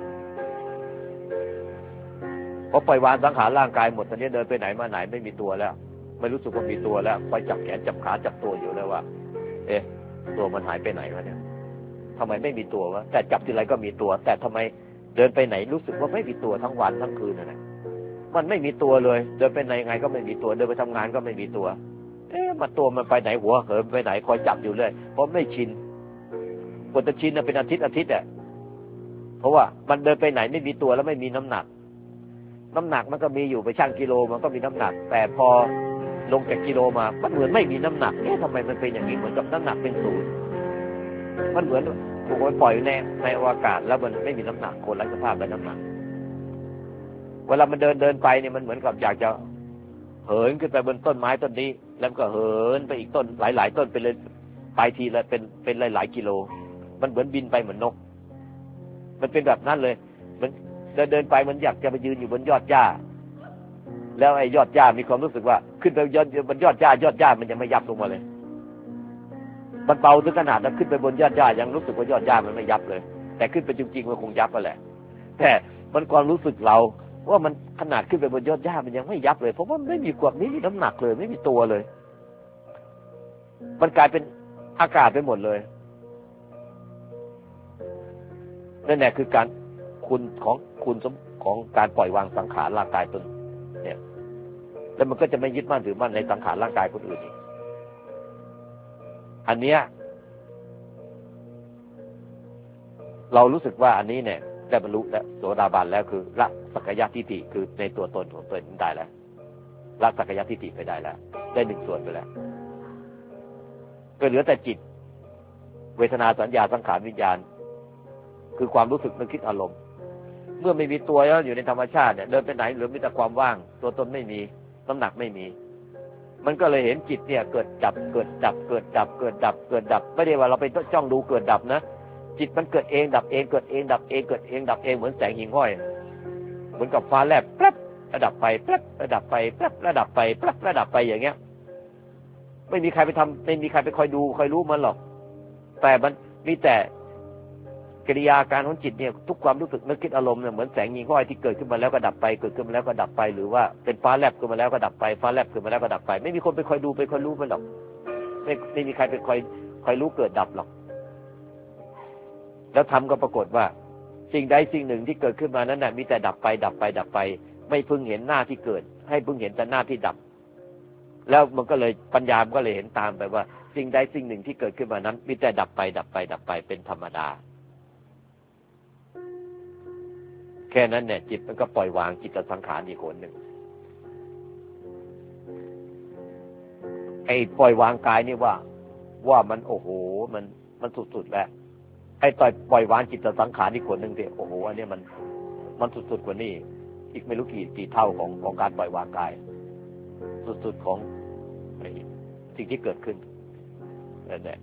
พอปล่อยวางสังขารร่างกายหมดตอนนี้เดินไปไหนมาไหนไม่มีตัวแล้วไม่รู้สึกว่ามีตัวแล้วคอยจับแขนจับขาจับตัวอยู่แล้วว่าตัวมันหายไปไหนวะเนี่ยทำไมไม่มีตัววะแต่จับทีไรก็มีตัวแต่ทำไมเดินไปไหนรู้สึกว่าไม่มีตัวทั้งวันทั้งคืนนะมันไม่มีตัวเลยเดินไปไหนยังไงก็ไม่มีตัวเดินไปทำงานก็ไม่มีตัวมันตัวมันไปไหนหัวเหินไปไหนคอยจับอยู่เลยเพราะไม่ชินกว่าจะชินเป็นอาทิตย์เพราะว่ามันเดินไปไหนไม่มีตัวแล้วไม่มีน้ำหนักมันก็มีอยู่ไปชั่งกิโลมันก็มีน้ำหนักแต่พอลงจากกิโลมามันเหมือนไม่มีน้ำหนักทำไมมันเป็นอย่างนี้เหมือนกับน้ำหนักเป็นศูนย์มันเหมือนถูกไปปล่อยในอวกาศแล้วมันไม่มีน้ำหนักคนไร้สภาพไร้น้ำหนักเวลามันเดินไปเนี่ยมันเหมือนกับอยากจะเหินขึ้นไปบนต้นไม้ต้นนี้แล้วก็เหินไปอีกต้นหลายๆต้นไปเลยไปทีละเป็นหลายๆกิโลมันเหมือนบินไปเหมือนนกมันเป็นแบบนั้นเลยมันเดินไปมันอยากจะไปยืนอยู่บนยอดหญ้าแล้วไอ้ยอดหญ้ามีความรู้สึกว่าขึ้นไปบนยอดหญ้ามันยังไม่ยับลงมาเลยมันเบาถึงขนาดนั้นขึ้นไปบนยอดหญ้ายังรู้สึกว่ายอดหญ้ามันไม่ยับเลยแต่ขึ้นไปจริงๆมันคงยับไปแหละแต่มันความรู้สึกเราว่ามันขนาดขึ้นไปบนยอดหญ้ามันยังไม่ยับเลยเพราะว่าไม่มีความไม่มีน้ำหนักเลยไม่มีตัวเลยมันกลายเป็นอากาศไปหมดเลยนั่นแหละคือการคุณของการปล่อยวางสังขารร่างกายตนเนี่ยแล้วมันก็จะไม่ยึดมั่นถือมั่นในสังขารร่างกายคนอื่นอีกอันเนี้ยเรารู้สึกว่าอันนี้เนี่ยได้บรรลุแล้วโสดาบันแล้วคือละสักกายทิฏฐิคือในตัวตนของตัวเองได้แล้วละสักกายทิฏฐิไปได้แล้วได้หนึ่งส่วนไปแล้วก็เหลือแต่จิตเวทนาสัญญาสังขารวิญญาณคือความรู้สึกนึกคิดอารมณ์เมื่อไม่มีตัวแล้วอยู่ในธรรมชาติเนี่ยเดินไปไหนเหลือมีแต่ความว่างตัวตนไม่มีน้ำหนักไม่มีมันก็เลยเห็นจิตเนี่ยเกิดดับเกิดดับเกิดดับเกิดดับเกิดดับไม่ได้ว่าเราไปจ้องดูเกิดดับนะจิตมันเกิดเองดับเองเกิดเองดับเองเกิดเองดับเองเหมือนแสงหิ่งห้อยเหมือนกับฟ้าแลบแป๊บระดับไปแป๊บระดับไปแป๊บระดับไปแป๊บระดับไปอย่างเงี้ยไม่มีใครไปทำไม่มีใครไปคอยดูคอยรู้มันหรอกแต่มันมีแต่กิริยาการของจิตเนี่ยทุกความรู้สึกนึกคิดอารมณ์เนี่ยเหมือนแสงหิ่งห้อยที่เกิดขึ้นมาแล้วก็ดับไปเกิดขึ้นมาแล้วก็ดับไปหรือว่าเป็นฟ้าแลบขึ้นมาแล้วก็ดับไปฟ้าแลบขึ้นมาแล้วก็ดับไปไม่มีคนไปคอยดูไปคอยรู้มันหรอกไม่มีใครไปคอยรู้เกิดดับหรอกแล้วทำก็ปรากฏว่าสิ่งใดสิ่งหนึ่งที่เกิดขึ้นมานั้นน่ะมีแต่ดับไปดับไปดับไปไม่พึงเห็นหน้าที่เกิดให้พึงเห็นแต่หน้าที่ดับแล้วมันก็เลยปัญญามันก็เลยเห็นตามไปว่าสิ่งใดสิ่งหนึ่งที่เกิดขึ้นมานั้นมีแต่ดับไปดับไปดับไปเป็นธรรมดาแค่นั้นเนี่ยจิตมันก็ปล่อยวางจิตสังขารอีกคนหนึ่งไอ้ปล่อยวางกายนี่ว่ามันโอ้โหมันสุดๆแล้วไอ้ปล่อยวางจิตสังขารอีกคนหนึ่งสิโอ้โหอันนี้มันสุดๆกว่านี้อีกไม่รู้กี่เท่าของการปล่อยวางกายสุดๆของสิ่งที่เกิดขึ้นนั่นแหละ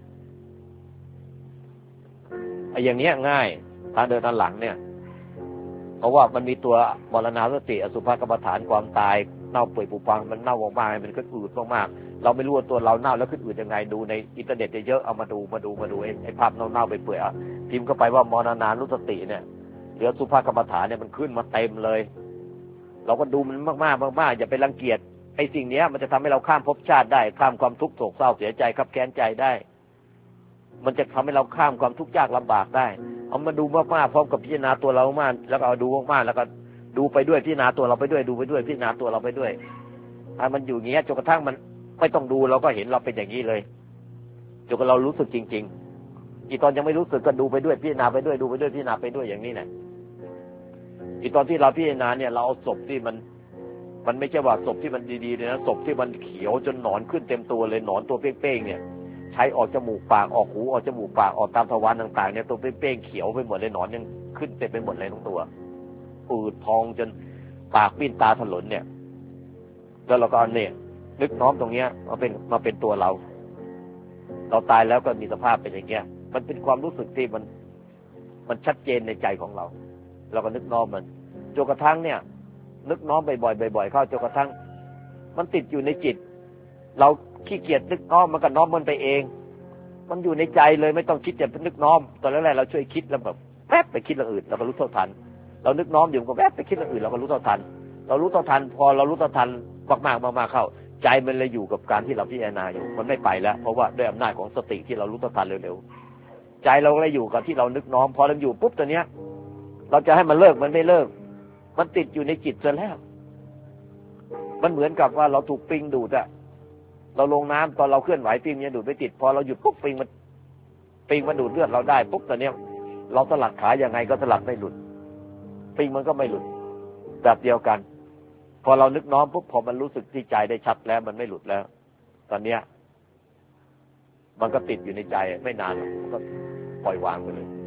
ไอ้อย่างเนี้ยง่ายทางเดินทางหลังเนี่ยเพราะว่ามันมีตัวมรณาสติอสุภกรรมฐานความตายเน่าเปื่อยผุพังมันเน่ามากๆมันขึ้นอืดมากๆเราไม่รู้ว่าตัวเราเน่าแล้วขึ้นอืดยังไงดูในอินเทอร์เน็ตเยอะเอามาดูไอ้ภาพเน่าไปเปื่อยพิมพ์เข้าไปว่ามรณานุสติเนี่ยหรืออสุภกรรมฐานเนี่ยมันขึ้นมาเต็มเลยเราก็ดูมันมากๆอย่าไปรังเกียจไอ้สิ่งนี้มันจะทำให้เราข้ามภพชาติได้ข้ามความทุกข์โศกเศร้าเสียใจคับแค้นใจได้มันจะทำให้เราข้ามความทุกข์ยากลำบากได้เอามาดูมากๆพร้อมกับพิจารณาตัวเรามากแล้วก็เอาดูมากๆแล้วก็ดูไปด้วยพิจารณาตัวเราไปด้วยดูไปด้วยพิจารณาตัวเราไปด้วยถ้ามันอยู่อย่างเงี้ยจนกระทั่งมันไม่ต้องดูเราก็เห็นเราเป็นอย่างนี้เลยจนกระทั่งเรารู้สึกจริงๆอีตอนยังไม่รู้สึกก็ดูไปด้วยพิจารณาไปด้วยดูไปด้วยพิจารณาไปด้วยอย่างนี้แหละอีตอนที่เราพิจารณาเนี่ยเราเอาศพที่มันไม่ใช่ว่าศพที่มันดีๆเลยนะศพที่มันเขียวจนหนอนขึ้นเต็มตัวเลยหนอนตัวเป้งๆเนี่ยใช้ออกจมูกปากออกหูออกจมูกปากออกตามทวารต่างๆเนี่ยตัวเป้งๆเขียวไปหมดเลยหนอนยังขึ้นเต็มไปหมดเลยทั้งตัวปูดพองจนปากปิ้นตาถลนเนี่ยแล้วเราก็เอาเนี่ยนึกน้อมตรงเนี้ยมาเป็นตัวเราตายแล้วก็มีสภาพเป็นอย่างเงี้ยมันเป็นความรู้สึกที่มันชัดเจนในใจของเราเราก็นึกน้อมมันจนกระทั่งเนี่ยนึกน้อมบ่อยๆเข้าจนกระทั่งมันติดอยู่ในจิตเราขี้เกียจนึกน้อมมันก็น้อมมันไปเองมันอยู่ในใจเลยไม่ต้องคิดจะนึกน้อมตอนแรกๆเราช่วยคิดแล้วแบบแวบไปคิดเรื่องอื่นเราก็รู้เท่าทันเรานึกน้อมอยู่ก็แวบไปคิดเรื่องอื่นเราก็รู้เท่าทันเรารู้เท่าทันพอเรารู้เท่าทันมากๆเข้าใจมันเลยอยู่กับการที่เราพิจารณาอยู่มันไม่ไปแล้วเพราะว่าด้วยอำนาจของสติที่เรารู้เท่าทันเร็วๆใจเราเลยอยู่กับที่เรานึกน้อมพอเราอยู่ปุ๊บตัวเนี้ยเราจะให้มันเลิกมันไม่เลิกมันติดอยู่ในจิตซะแล้วมันเหมือนกับว่าเราถูกปิงดูดอะเราลงน้ำตอนเราเคลื่อนไหวปิงมันดูดไม่ติดพอเราหยุดปุ๊บปิงมันดูดเลือดเราได้ปุ๊บตอนนี้เราสลัดขายังไงก็สลัดไม่หลุดปิงมันก็ไม่หลุดแบบเดียวกันพอเรานึกน้อมปุ๊บพอมันรู้สึกที่ใจได้ชัดแล้วมันไม่หลุดแล้วตอนเนี้ยมันก็ติดอยู่ในใจไม่นานก็ปล่อยวางไปเลย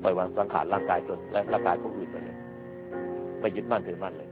ปล่อยวางสังขารร่างกายตนและร่างกายผู้อื่นไปเลยไม่ยึดมั่นถือมั่นเลย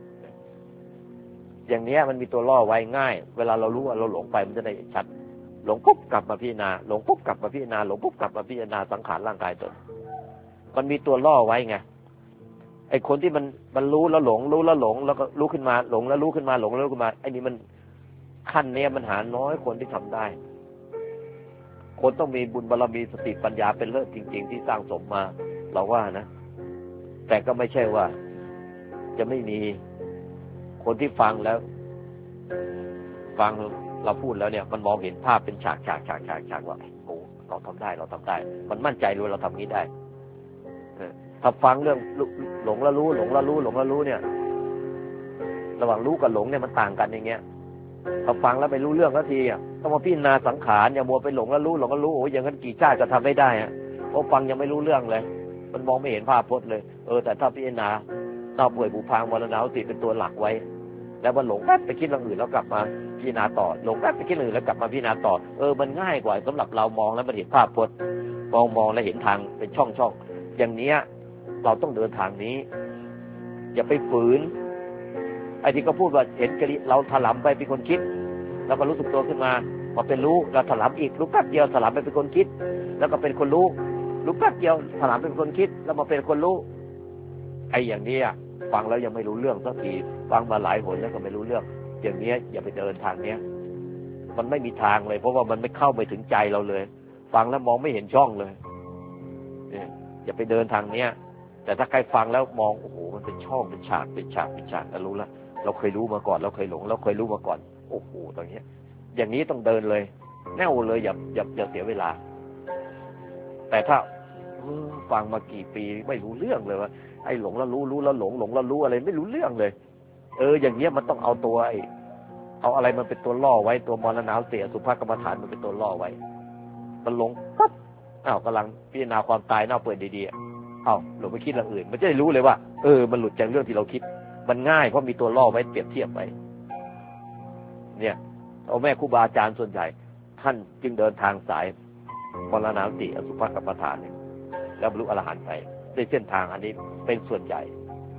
อย่างนี้มันมีตัวล่อไว้ง่ายเวลาเรารู้ว่าเราหลงไปมันจะได้ชัดหลงปุ๊บกลับมาพิจารณาหลงปุ๊บกลับมาพิจารณาหลงปุ๊บกลับมาพิจารณาสังขารร่างกายตนมันมีตัวล่อไว้ไงไอ้คนที่มันรู้แล้วหลงรู้แล้วหลงแล้วก็รู้ขึ้นมาหลงแล้วรู้ขึ้นมาหลงแล้วรู้ขึ้นมาไอ้นี่มันขั้นนี้มันหาน้อยคนที่ทำได้คนต้องมีบุญบารมีสติปัญญาเป็นเลิศจริงๆที่สร้างสมมาเราว่านะแต่ก็ไม่ใช่ว่าจะไม่มีคนที่ฟังแล้วฟังเราพูดแล้วเนี่ยมันมองเห็นภาพเป็นฉากว่าโอ้เราทำได้มันมั่นใจรู้เราทำงี้ได้ถ้าฟังเรื่องหลงแล้วรู้หลงแล้วรู้หลงแล้วรู้เนี่ยระหว่างรู้กับหลงเนี่ยมันต่างกันอย่างเงี้ยถ้าฟังแล้วไม่รู้เรื่องสักทีอ่ะต้องมาพิจารณาสังขารอย่ามัวไปหลงแล้วรู้หลงแล้วรู้โอ้ยอย่างนั้นกี่ชาติก็ทำไม่ได้อ่ะเพราะฟังยังไม่รู้เรื่องเลยมันมองไม่เห็นภาพพจน์เลยแต่ถ้าพิจารณาเต้าป่วยบุพางมรณะสติเป็นตัวหลักไว้แล้วมันหลงแป๊บไปคิดเรื่องอื่นแล้วกลับมาพิจารณาต่อหลงแป๊บไปคิดเรื่องอื่นแล้วกลับมาพิจารณาต่อมันง่ายกว่าสำหรับเรามองแล้วมันเห็นภาพพจน์มองแล้วเห็นทางเป็นช่องอย่างเนี้ยเราต้องเดินทางนี้อย่าไปฝืนไอ้ที่เขาพูดว่าเห็นกะลิเราถลำไปเป็นคนคิดแล้วก็รู้สึกตัวขึ้นมาพอเป็นรู้เราถลำอีกรู้แป๊บเดียวถลำไปเป็นคนคิดแล้วก็เป็นคนรู้แป๊บเดียวถลำเป็นคนคิดแล้วมาเป็นคนรู้ไอ้อย่างนี้ฟังแล้วยังไม่รู้เรื่องสักทีฟังมาหลายหนแล้วก็ไม่รู้เรื่องอย่างนี้อย่าไปเดินทางเนี้ยมันไม่มีทางเลยเพราะว่ามันไม่เข้าไปถึงใจเราเลยฟังแล้วมองไม่เห็นช่องเลยอย่าไปเดินทางเนี้ยแต่ถ้าใครฟังแล้วมองโอ้โหมันเป็นช่องเป็นฉากแล้วรู้แล้วเราเคยรู้มาก่อนเราเคยหลงเราเคยรู้มาก่อนโอ้โหตรงนี้อย่างนี้ต้องเดินเลยแน่วเลยอย่าเสียเวลาแต่ถ้าฟังมากี่ปีไม่รู้เรื่องเลยว่าไอ้หลงแล้วรู้แล้วหลงแล้วรู้อะไรไม่รู้เรื่องเลยอย่างเงี้ยมันต้องเอาตัวเอาอะไรมันเป็นตัวล่อไว้ตัวมรณะเสียสุภกรรมฐานมันเป็นตัวล่อไว้มันหลงปั๊บกำลังพิจารณาความตายเปื่อยดีๆหลงไปคิดเรื่องอื่นมันจะได้รู้เลยว่ามันหลุดจากเรื่องที่เราคิดมันง่ายเพราะมีตัวล่อไว้เปรียบเทียบไว้เนี่ยเอาแม่ครูบาอาจารย์ส่วนใหญ่ท่านจึงเดินทางสายมรณะติอสุภกรรมฐานเนี่ยแล้วบรรลุอรหันต์ไปด้วยเส้นทางอันนี้เป็นส่วนใหญ่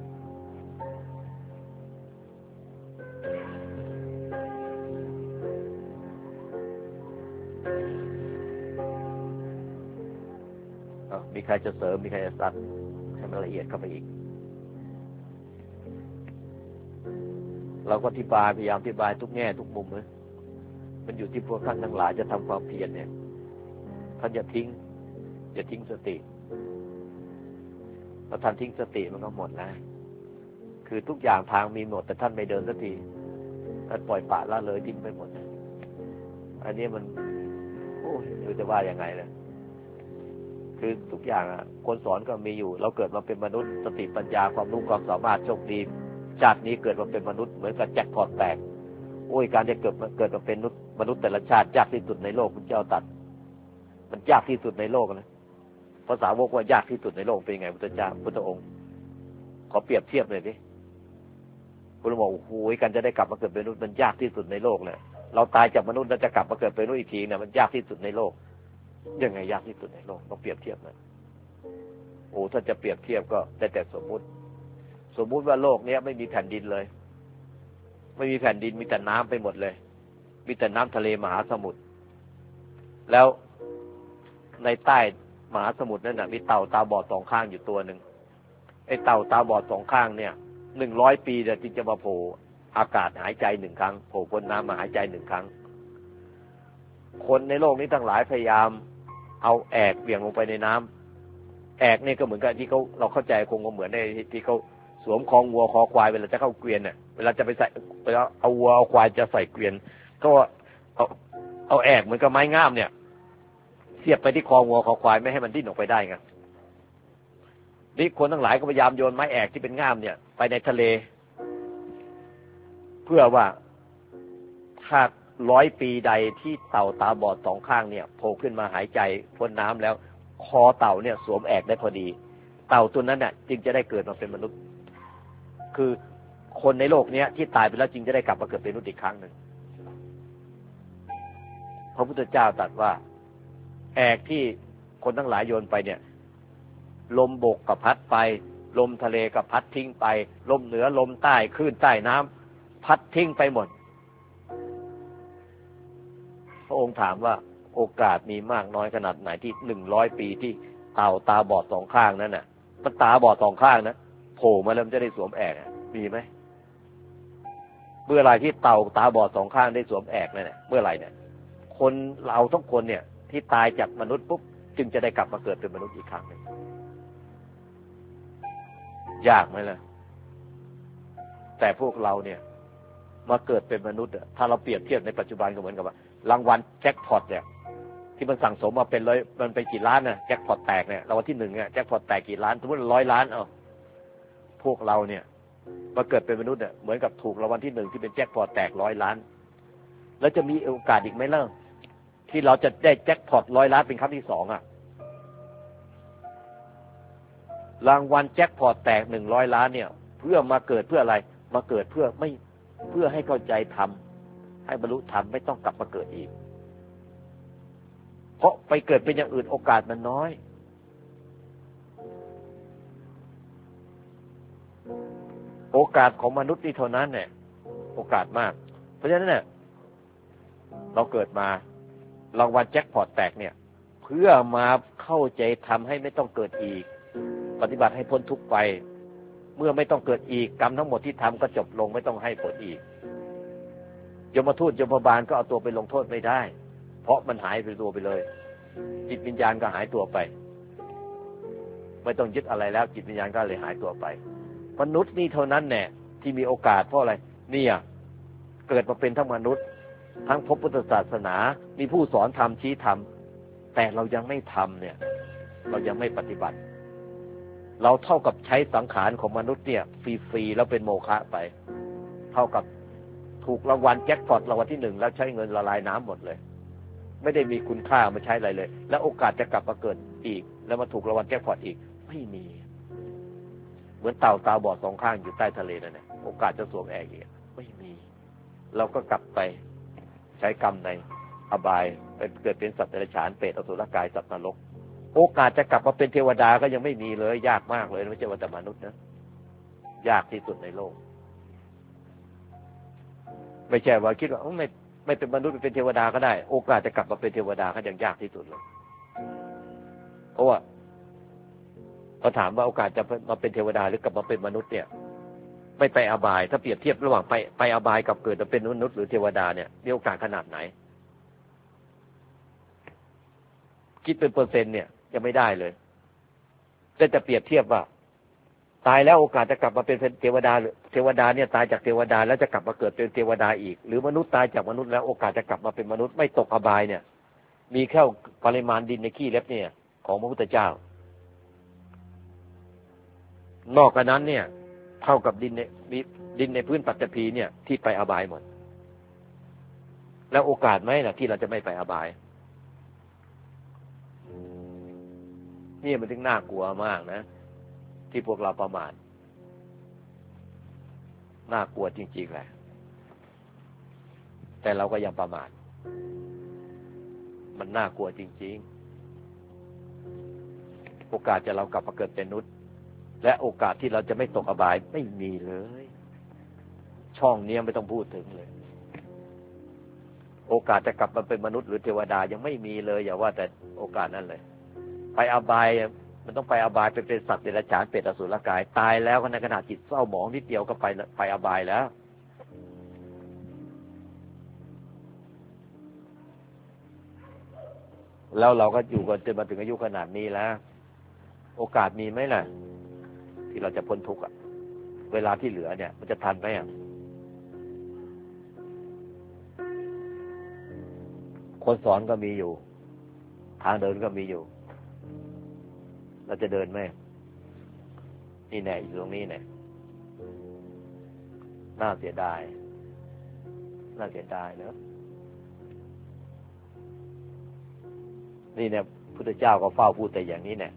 มีใครจะเสริมมีใครจะซัดให้มันละเอียดเข้าไปอีกเราก็พยายามอธิบายทุกแง่ทุกมุมเลยมันอยู่ที่พวกท่านทั้งหลายจะทำความเพียรเนี่ยท่านอย่าทิ้งสติพอท่านทิ้งสติมันก็หมดแล้วคือทุกอย่างทางมีหมดแต่ท่านไม่เดินสักทีท่านปล่อยปละละเลยทิ้งไปหมดอันนี้มันไม่รู้จะว่ายังไงเลยคือทุกอย่างคนสอนก็มีอยู่เราเกิดมาเป็นมนุษย์สติปัญญาความรู้ความสามารถโชคดีชาตินี้เกิดมาเป็นมนุษย์เหมือนกับแจ็คพอตแตกการจะเกิดมาเป็นมนุษย์แต่ละชาติยากที่สุดในโลกพระเจ้าตรัสมันยากที่สุดในโลกนะภาษาวกว่ายากที่สุดในโลกเป็นไงพุทธเจ้าพุทธองค์ขอเปรียบเทียบเลยดิคุณบอกโอ้โหการจะได้กลับมาเกิดเป็นมนุษย์มันยากที่สุดในโลกเลยเราตายจากมนุษย์แล้วจะกลับมาเกิดเป็นมนุษย์อีกทีเนี่ยมันยากที่สุดในโลกยังไงยากที่สุดในโลกต้องเปรียบเทียบนะถ้าจะเปรียบเทียบก็ได้แต่สมมุติว่าโลกนี้ไม่มีแผ่นดินเลยไม่มีแผ่นดินมีแต่น้ำไปหมดเลยมีแต่น้ำทะเลมหาสมุทรแล้วในใต้มหาสมุทรนั่นมีเต่าตาบอดสองข้างอยู่ตัวหนึ่งไอ้เต่าตาบอดสองข้างเนี่ย100 ปีจึงจะมาโผล่อากาศหายใจ1 ครั้งโผล่พ้นน้ำมาหายใจ1 ครั้งคนในโลกนี้ทั้งหลายพยายามเอาแอกเหวี่ยงลงไปในน้ำแอกนี่ก็เหมือนกับที่เราเข้าใจคงเหมือนในที่เขาสวมคอวัวคอควายเวลาจะเข้าเกวียนเนี่ยเวลาจะไปใส่เวลาเอาวัวเอาควายจะใส่เกวียนก็เอาแอกเหมือนกับไม้งามเนี่ยเสียบไปที่คอวัวคอควายไม่ให้มันดิ้นออกไปได้ไงนี่คนทั้งหลายก็พยายามโยนไม้แอกที่เป็นง่ามเนี่ยไปในทะเลเพื่อว่าถ้า100 ปีใดที่เต่าตาบอดสองข้างเนี่ยโผล่ขึ้นมาหายใจพ้นน้ำแล้วคอเต่าเนี่ยสวมแอกได้พอดีเต่าตัวนั้นน่ะจึงจะได้เกิดมาเป็นมนุษย์คือคนในโลกนี้ที่ตายไปแล้วจึงจะได้กลับมาเกิดเป็นมนุษย์อีกครั้งหนึ่งพระพุทธเจ้าตรัสว่าแอกที่คนทั้งหลายโยนไปเนี่ยลมบกก็พัดไปลมทะเลก็พัดทิ้งไปลมเหนือลมใต้คลื่นใต้น้ำพัดทิ้งไปหมดพระองค์ถามว่าโอกาสมีมากน้อยขนาดไหนที่100 ปีที่เต่าตาบอด2 ข้างนั่นน่ะมันตาบอด2 ข้างนะโผล่มาแล้วมันจะได้สวมแอกมีไหมเมื่อไรที่เต่าตาบอด2 ข้างได้สวมแอกนั่นแหละเมื่อไรเนี่ยคนเราทุกคนเนี่ยที่ตายจากมนุษย์ปุ๊บจึงจะได้กลับมาเกิดเป็นมนุษย์อีกครั้งนึงยากไหมล่ะแต่พวกเราเนี่ยมาเกิดเป็นมนุษย์ถ้าเราเปรียบเทียบในปัจจุบันก็เหมือนกับว่ารางวัลแจ็คพอตเนี่ยที่มันสั่งสมมาเป็นร้อยมันไปกี่ล้านน่ะแจ็คพอตแตกเนี่ยรางวัลที่1เนี่ยแจ็คพอตแตกกี่ล้านสมมติ100 ล้านพวกเราเนี่ยมาเกิดเป็นมนุษย์เหมือนกับถูกรางวัลที่1ที่เป็นแจ็คพอตแตก100 ล้านแล้วจะมีโอกาสอีกไหมล่ะที่เราจะได้แจ็คพอต100 ล้านเป็นครั้งที่2รางวัลแจ็คพอตแตก100 ล้านเนี่ยเพื่อมาเกิดเพื่ออะไรมาเกิดเพื่อให้เข้าใจธรรมให้บรรลุธรรมไม่ต้องกลับมาเกิดอีกเพราะไปเกิดเป็นอย่างอื่นโอกาสมันน้อยโอกาสของมนุษย์นี่เท่านั้นเนี่ยโอกาสมากเพราะฉะนั้นเนี่ยเราเกิดมารางวัลแจ็คพอตแตกเนี่ยเพื่อมาเข้าใจธรรมให้ไม่ต้องเกิดอีกปฏิบัติให้พ้นทุกข์ไปเมื่อไม่ต้องเกิดอีกกรรมทั้งหมดที่ทำก็จบลงไม่ต้องให้ผลอีกยมทูตยมบาลก็เอาตัวไปลงโทษไม่ได้เพราะมันหายไปตัวไปเลยจิตวิญญาณก็หายตัวไปไม่ต้องยึดอะไรแล้วจิตวิญญาณก็เลยหายตัวไปมนุษย์นี่เท่านั้นแน่ที่มีโอกาสเพราะอะไรเนี่ยเกิดมาเป็นทั้งมนุษย์ทั้งพบพุทธศาสนามีผู้สอนธรรมชี้ธรรมแต่เรายังไม่ทำเนี่ยเรายังไม่ปฏิบัติเราเท่ากับใช้สังขารของมนุษย์เนี่ยฟรีๆแล้วเป็นโมฆะไปเท่ากับถูกรางวัลแจ็คพอตรางวัลที่1แล้วใช้เงินละลายน้ำหมดเลยไม่ได้มีคุณค่ามาใช้อะไรเลยแล้วโอกาสจะกลับมาเกิดอีกแล้วมาถูกรางวัลแจ็คพอตอีกไม่มีเหมือนเต่าตาบอด2 ข้างอยู่ใต้ทะเลนั่นแหละโอกาสจะสวมแอกอีกไม่มีเราก็กลับไปใช้กรรมในอบายไปเกิดเป็นสัตว์เดรัจฉานเปรตอสุรกายสัตว์นรกโอกาสจะกลับมาเป็นเทวดาก็ยังไม่มีเลยยากมากเลยไม่ใช่ว่าแต่มนุษย์นะยากที่สุดในโลกไม่ใช่ว่าคิดว่าไม่เป็นมนุษย์เป็นเทวดาก็ได้โอกาสจะกลับมาเป็นเทวดาก็ยังยากที่สุดเลยเพราะว่าพอถามว่าโอกาสจะมาเป็นเทวดาหรือกลับมาเป็นมนุษย์เนี่ยไม่ไปอบายถ้าเปรียบเทียบระหว่างไปอบายกับเกิดมาเป็นมนุษย์หรือเทวดาเนี่ยมีโอกาสขนาดไหนคิดเป็นเปอร์เซ็นต์เนี่ยยังไม่ได้เลยแต่จะเปรียบเทียบว่าตายแล้วโอกาสจะกลับมาเป็นเทวดาหรือเทวดาเนี่ยตายจากเทวดาแล้วจะกลับมาเกิดเป็นเทวดาอีกหรือมนุษย์ตายจากมนุษย์แล้วโอกาสจะกลับมาเป็นมนุษย์ไม่ตกอบายเนี่ยมีแค่ปริมาณดินในขี้เล็บเนี่ยของพระพุทธเจ้านอกจากนั้นเนี่ยเท่ากับดินในพื้นปัตตภีเนี่ยที่ไปอบายหมดแล้วโอกาสไหมล่ะที่เราจะไม่ไปอบายนี่มันถึงน่ากลัวมากนะที่พวกเราประมาทน่ากลัวจริงๆแหละแต่เราก็ยังประมาทมันน่ากลัวจริงๆโอกาสจะเรากลับมาเกิดเป็นมนุษย์และโอกาสที่เราจะไม่ตกอบายไม่มีเลยช่องนี้ไม่ต้องพูดถึงเลยโอกาสจะกลับมาเป็นมนุษย์หรือเทวดายังไม่มีเลยอย่าว่าแต่โอกาสนั้นเลยไปอบายมันต้องไปอบายเป็นสัตว์เดรัจฉานเปรตอสุรกายตายแล้วในขณะจิตเศร้าหมองนิดเดียวก็ไปอบายแล้วเราก็อยู่กันจนมาถึงอายุขนาดนี้แล้วโอกาสมีไหมล่ะที่เราจะพ้นทุกข์เวลาที่เหลือเนี่ยมันจะทันไหมคนสอนก็มีอยู่ทางเดินก็มีอยู่เราจะเดินไหมนี่แน่อยู่ตรงนี้แน่น่าเสียดายเนอะนี่เนี่ยพุทธเจ้าก็เฝ้าพูดแต่อย่างนี้แน่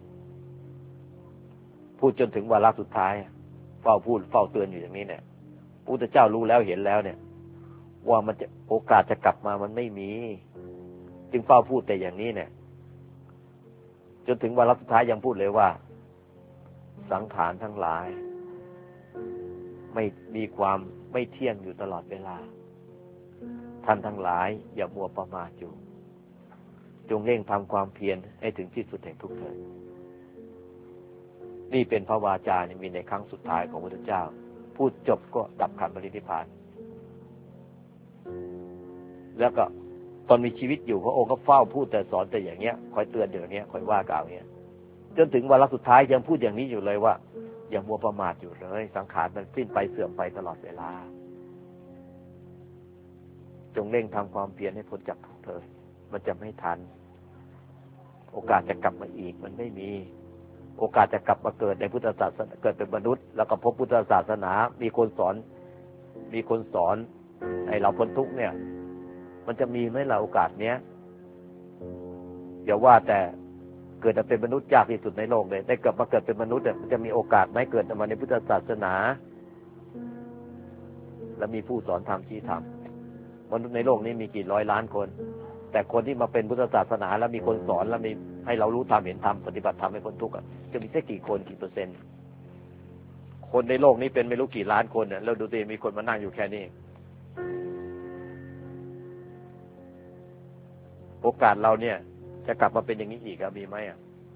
พูดจนถึงวาระสุดท้ายเฝ้าพูดเฝ้าเตือนอยู่อย่างนี้แน่พุทธเจ้ารู้แล้วเห็นแล้วเนี่ยว่ามันจะโอกาสจะกลับมามันไม่มีจึงเฝ้าพูดแต่อย่างนี้เนี่ยจนถึงวาระสุดท้ายยังพูดเลยว่าสังขารทั้งหลายไม่มีความไม่เที่ยงอยู่ตลอดเวลาท่านทั้งหลายอย่ามัวประมาทอยู่จงเร่งทำความเพียรให้ถึงที่สุดแห่งทุกข์เถิดนี่เป็นพระวาจามีในครั้งสุดท้ายของพระพุทธเจ้าพูดจบก็ดับขันธ์ปรินิพพานแล้วก็ตอนมีชีวิตอยู่พระองค์ก็เฝ้าพูดแต่สอนแต่อย่างเงี้ยคอยเตือนอย่างเนี้ยคอยว่ากล่าวเงี้ยจนถึงวาระสุดท้ายยังพูดอย่างนี้อยู่เลยว่าอย่ามัวประมาทอยู่เลยสังขารมันสิ้นไปเสื่อมไปตลอดเวลาจงเร่งทำความเพียรให้พ้นจากทุกข์เถิดมันจะไม่ทันโอกาสจะกลับมาอีกมันไม่มีโอกาสจะกลับมาเกิดในพุทธศาสนาเกิดเป็นมนุษย์แล้วก็พบพุทธศาสนามีคนสอนให้เราพ้นทุกข์เนี่ยมันจะมีไหมล่ะโอกาสเนี้ยอย่าว่าแต่เกิดมาเป็นมนุษย์ยากที่สุดในโลกเลยได้กลับมาเกิดเป็นมนุษย์เนี่ยมันจะมีโอกาสไหมเกิดมาในพุทธศาสนาและมีผู้สอนธรรมชี้ธรรมมนุษย์ในโลกนี้มีกี่ร้อยล้านคนแต่คนที่มาเป็นพุทธศาสนาแล้วมีคนสอนแล้วมีให้เรารู้ธรรมเห็นธรรมปฏิบัติธรรมให้พ้นทุกข์จะมีแค่กี่คนกี่เปอร์เซ็นต์คนในโลกนี้เป็นไม่รู้กี่ล้านคนเนี่ยแล้วดูสิมีคนมานั่งอยู่แค่นี้โอกาสเราเนี่ยจะกลับมาเป็นอย่างนี้อีกมีไหม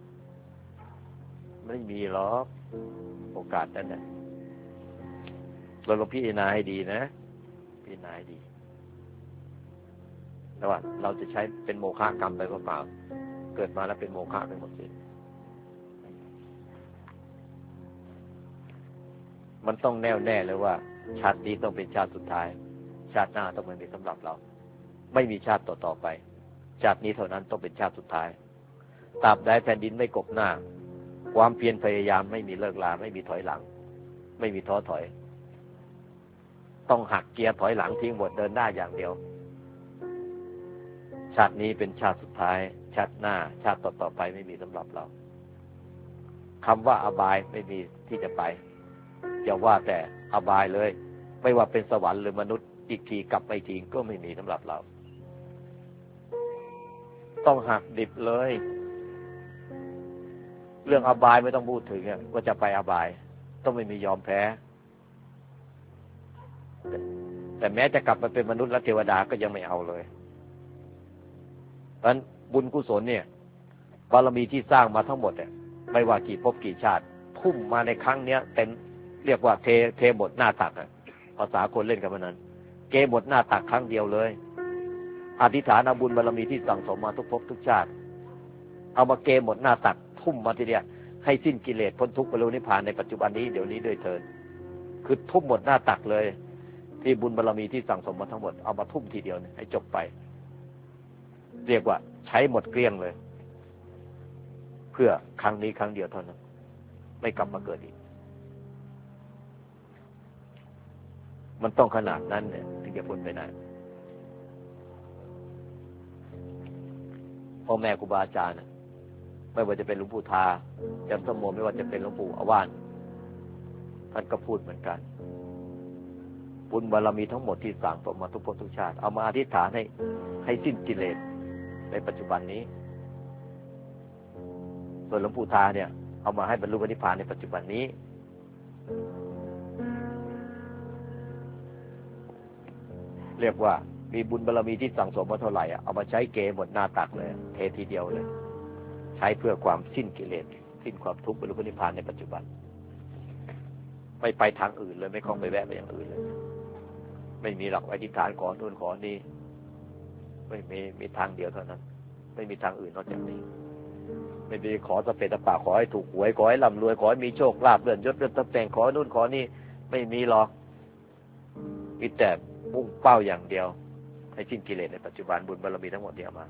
ไม่มีหรอกโอกาสนั้นเนี่ยเราลองพิจารณาให้ดีนะพิจารณาให้ดีแต่ว่าเราจะใช้เป็นโมฆะกรรมไปเปล่าๆเกิดมาแล้วเป็นโมฆะไปหมดสิ้นมันต้องแน่วแน่เลยว่าชาตินี้ต้องเป็นชาติสุดท้ายชาติหน้าต้องไม่มีสำหรับเราไม่มีชาติต่อไปชาตินี้เท่านั้นต้องเป็นชาติสุดท้ายตราบใดแผ่นดินไม่กบหน้าความเพียรพยายามไม่มีเลิกลาไม่มีถอยหลังไม่มีท้อถอยต้องหักเกียร์ถอยหลังทิ้งหมดเดินหน้าอย่างเดียวชาตินี้เป็นชาติสุดท้ายชาติหน้าชาติต่อไปไม่มีสำหรับเราคำว่าอบายไม่มีที่จะไปอย่าว่าแต่อบายเลยไม่ว่าเป็นสวรรค์หรือมนุษย์อีกทีกลับไปทีก็ไม่มีสำหรับเราต้องหักดิบเลยเรื่องอบายไม่ต้องพูดถึงว่าจะไปอบายต้องไม่มียอมแพ้แต่แม้จะกลับมาเป็นมนุษย์และเทวดาก็ยังไม่เอาเลยเพราะฉะนั้นบุญกุศลเนี่ยบารมีที่สร้างมาทั้งหมดเนี่ยไม่ว่ากี่ภพกี่ชาติทุ่มมาในครั้งเนี้ยเต็มเรียกว่าเทหมดหน้าตักภาษาคนเล่นกันนั้นเกหมดหน้าตักครั้งเดียวเลยอธิษฐานเอาบุญบารมีที่สั่งสมมาทุกภพทุกชาติเอามาเกหมดหน้าตักทุ่มมาทีเดียวให้สิ้นกิเลสพ้นทุกข์บรรลุนิพพานในปัจจุบันนี้เดี๋ยวนี้ด้วยเถิดคือทุ่มหมดหน้าตักเลยที่บุญบารมีที่สั่งสมมาทั้งหมดเอามาทุ่มทีเดียวให้จบไปเรียกว่าใช้หมดเกลี้ยงเลยเพื่อครั้งนี้ครั้งเดียวเท่านั้นไม่กลับมาเกิดอีกมันต้องขนาดนั้นเนี่ยถึงจะพ้นไปได้พ่อแม่ครูบาอาจารย์ไม่ว่าจะเป็นหลวงปู่ทาจำสมโมไม่ว่าจะเป็นหลวงปู่อวานท่านก็พูดเหมือนกันบุญบารมีทั้งหมดที่สั่งสมมาทุกภพทุกชาติเอามาอธิษฐานให้สิ้นกิเลสในปัจจุบันนี้ส่วนหลวงปู่ทาเนี่ยเอามาให้บรรลุนิพพานในปัจจุบันนี้เรียกว่ามีบุญบารมีที่สั่งสมมาเท่าไหร่เอามาใช้เกหมดหน้าตักเลยเททีเดียวเลยใช้เพื่อความสิ้นกิเลสสิ้นความทุกข์บรรลุนิพพานในปัจจุบันไม่ไปทางอื่นเลยไม่คล้องไปแวะไปอย่างอื่นเลยไม่มีหลักอธิษฐานขอนู่นขอนี่ไม่มีทางเดียวเท่านั้นไม่มีทางอื่นนอกจากนี้ไม่ได้ขอสเปตปะขอให้ถูกหวยขอให้ร่ำรวยขอให้มีโชคลาภเลื่อนยศเลื่อนตำแหน่งขอนู่นขอนี่ไม่มีหรอกมีแต่มุ่งเป้าอย่างเดียวให้สิ้นกิเลสในปัจจุบันบุญบารมีทั้งหมดที่เอามา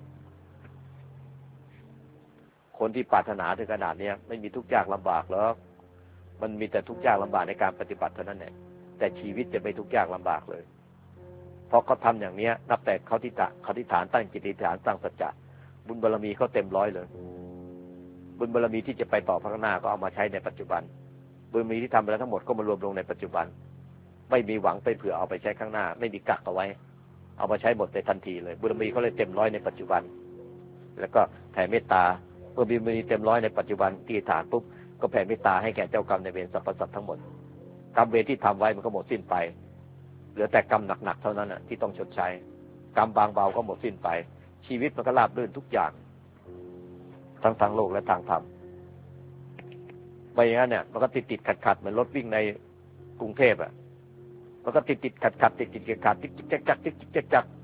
คนที่ปรารถนาถึงขนาดนี้ไม่มีทุกข์ยากลำบากหรอกมันมีแต่ทุกข์ยากลำบากในการปฏิบัติเท่านั้นแหละแต่ชีวิตจะไม่ทุกข์ยากลำบากเลยเพราะเขาทำอย่างนี้นับแต่เขาที่ฐานตั้งจิตอธิษฐานตั้งสัจจะบุญบารมีเขาเต็มร้อยเลยบุญบารมีที่จะไปต่อข้างหน้าก็เอามาใช้ในปัจจุบันบุญบารมีที่ทำไปแล้วทั้งหมดก็มารวมลงในปัจจุบันไม่มีหวังไปเผื่อเอาไปใช้ข้างหน้าไม่มีกักเอาไว้เอามาใช้หมดในทันทีเลยบุญบารมีเขาเลยเต็มร้อยในปัจจุบันแล้วก็แผ่เมตตาเมื่อบุญบารมีเต็มร้อยในปัจจุบันที่ฐานปุ๊บก็แผ่เมตตาให้แก่เจ้ากรรมในายเวรสรรพสัตว์ทั้งหมดกรรมเวรที่ทำไว้มันก็หมดสิ้นไปเหลือแต่กรรมหนักๆเท่านั้นน่ะที่ต้องชดใช้กรรมบางเบาก็หมดสิ้นไปชีวิตมันก็ราบรื่นทุกอย่างทั้งทางโลกและทางธรรมไม่อย่างนั้นเนี่ยมันก็ติดขัดเหมือนรถวิ่งในกรุงเทพอ่ะมันก็ติดขัดติดขัดติ๊กจัก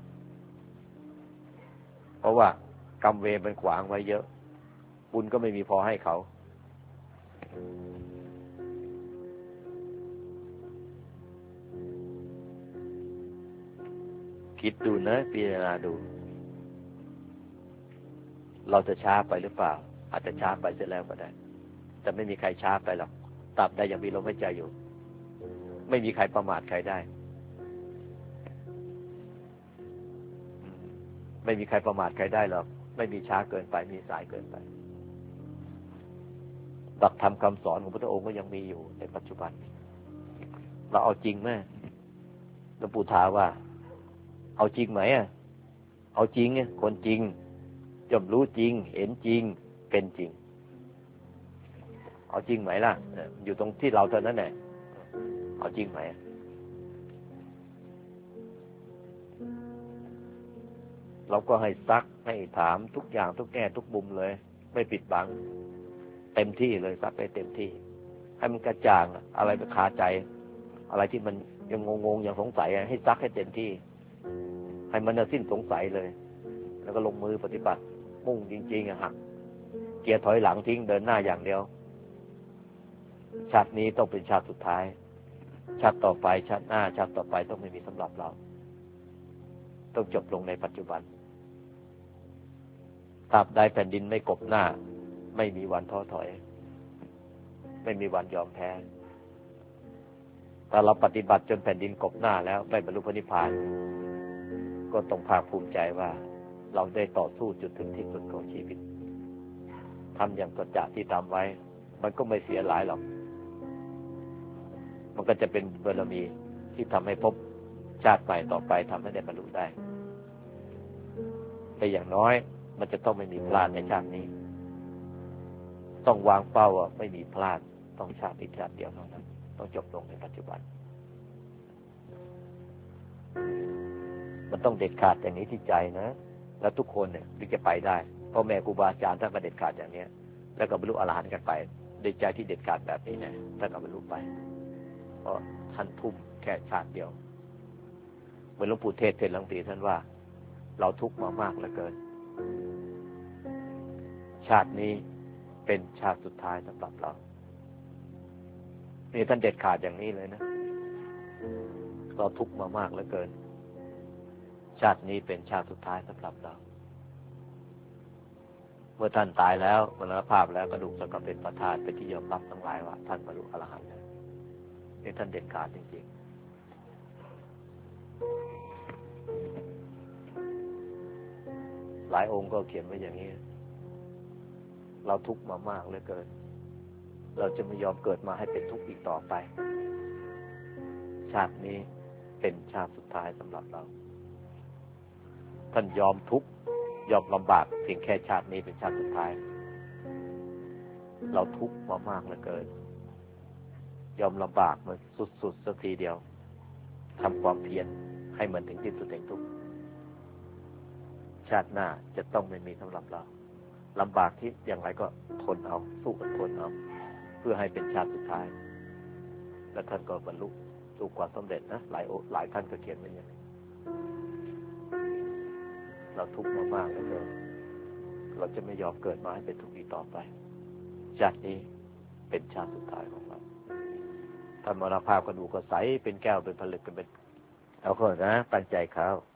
เพราะว่ากรรมเวรมันขวางไว้เยอะบุญก็ไม่มีพอให้เขาคิดดูนะพิจารณาดูเราจะช้าไปหรือเปล่าอาจจะช้าไปเสียแล้วก็ได้แต่ไม่มีใครช้าไปหรอกตราบใดยังมีลมหายใจอยู่ไม่มีใครประมาทใครได้ไม่มีใครประมาทใครได้หรอกไม่มีช้าเกินไปมีสายเกินไปหลักธรรมคำสอนของพระพุทธองค์ก็ยังมีอยู่ในปัจจุบันเราเอาจริงไหมหลวงปู่ถามว่าเอาจริงไหมอ่ะเอาจริงไงคนจริงย่อมรู้จริงเห็นจริงเป็นจริงเอาจริงไหมล่ะอยู่ตรงที่เราเท่านั้นแหละเอาจริงไหมเราก็ให้ซักให้ถามทุกอย่างทุกแง่ทุกมุมเลยไม่ปิดบังเต็มที่เลยซักให้เต็มที่ให้มันกระจ่างอะไรไปคาใจอะไรที่มันยังงงยังสงสัยให้ซักให้เต็มที่ให้มันสิ้นสงสัยเลยแล้วก็ลงมือปฏิบัติมุ่งจริงๆหักเกียร์ถอยหลังทิ้งเดินหน้าอย่างเดียวชาตินี้ต้องเป็นชาติสุดท้ายชาติต่อไปชาติหน้าชาติต่อไปต้องไม่มีสำหรับเราต้องจบลงในปัจจุบันตราบใดแผ่นดินไม่กบหน้าไม่มีวันท้อถอยไม่มีวันยอมแพ้ถ้าเราปฏิบัติจนแผ่นดินกบหน้าแล้วได้บรรลุพระนิพพานก็ต้องภาคภูมิใจว่าเราได้ต่อสู้จนถึงที่สุดของชีวิตทำอย่างสัจจะที่ทำไว้มันก็ไม่เสียหลายหรอกมันก็จะเป็นบารมีที่ทำให้พบชาติใหม่ต่อไปทำให้ได้บรรลุได้แต่อย่างน้อยมันจะต้องไม่มีพลาดในชาตินี้ต้องวางเป้าว่าไม่มีพลาดต้องชาตินี้ชาติเดียวเท่านั้นต้องจบลงในปัจจุบันมันต้องเด็ดขาดอย่างนี้ที่ใจนะแล้วทุกคนเนี่ยถึงจะไปได้พ่อแม่ครูบาอาจารย์ท่านก็เด็ดขาดอย่างนี้แล้วก็บรรลุอรหันต์กันไปในใจที่เด็ดขาดแบบนี้เนี่ยท่านก็บรรลุไปเพราะท่านทุ่มแค่ชาติเดียวเหมือนหลวงปู่เทศหลวงตีท่านว่าเราทุกข์มามากเหลือเกินชาตินี้เป็นชาติสุดท้ายสำหรับเรานี่ท่านเด็ดขาดอย่างนี้เลยนะเราทุกข์มามากเหลือเกินชาตินี้เป็นชาติสุดท้ายสำหรับเราเมื่อท่านตายแล้วมรณภาพแล้วกระดูกสังขารเป็นประธานเป็นที่ยอมรับทั้งหลายว่าท่านบรรลุอรหันต์นี่ท่านเด็ดขาดจริงๆหลายองค์ก็เขียนไว้อย่างนี้เราทุกข์มามากเหลือเกินเราจะไม่ยอมเกิดมาให้เป็นทุกข์อีกต่อไปชาตินี้เป็นชาติสุดท้ายสำหรับเราท่านยอมทุกข์ยอมลำบากเพียงแค่ชาตินี้เป็นชาติสุดท้ายเราทุกข์มามากเหลือเกินยอมลำบากมันสุดๆสักทีเดียวทำความเพียรให้มันถึงที่สุดแห่งทุกข์ชาติหน้าจะต้องไม่มีสำหรับเราลำบากที่อย่างไรก็ทนเอาสู้กับทนเอาเพื่อให้เป็นชาติสุดท้ายและท่านก็บรรลุสู่ความสำเร็จนะหลายท่านก็เขียนไว้อย่างนี้เราทุกข์มากๆแล้วเราจะไม่ยอมเกิดมาให้เป็นทุกข์อีกต่อไปชาตินี้เป็นชาติสุดท้ายของเราถ้ามรณภาพก็ดูก็ใสเป็นแก้วเป็นผลึกกันเป็นเอาคนนะตั้งใจเขา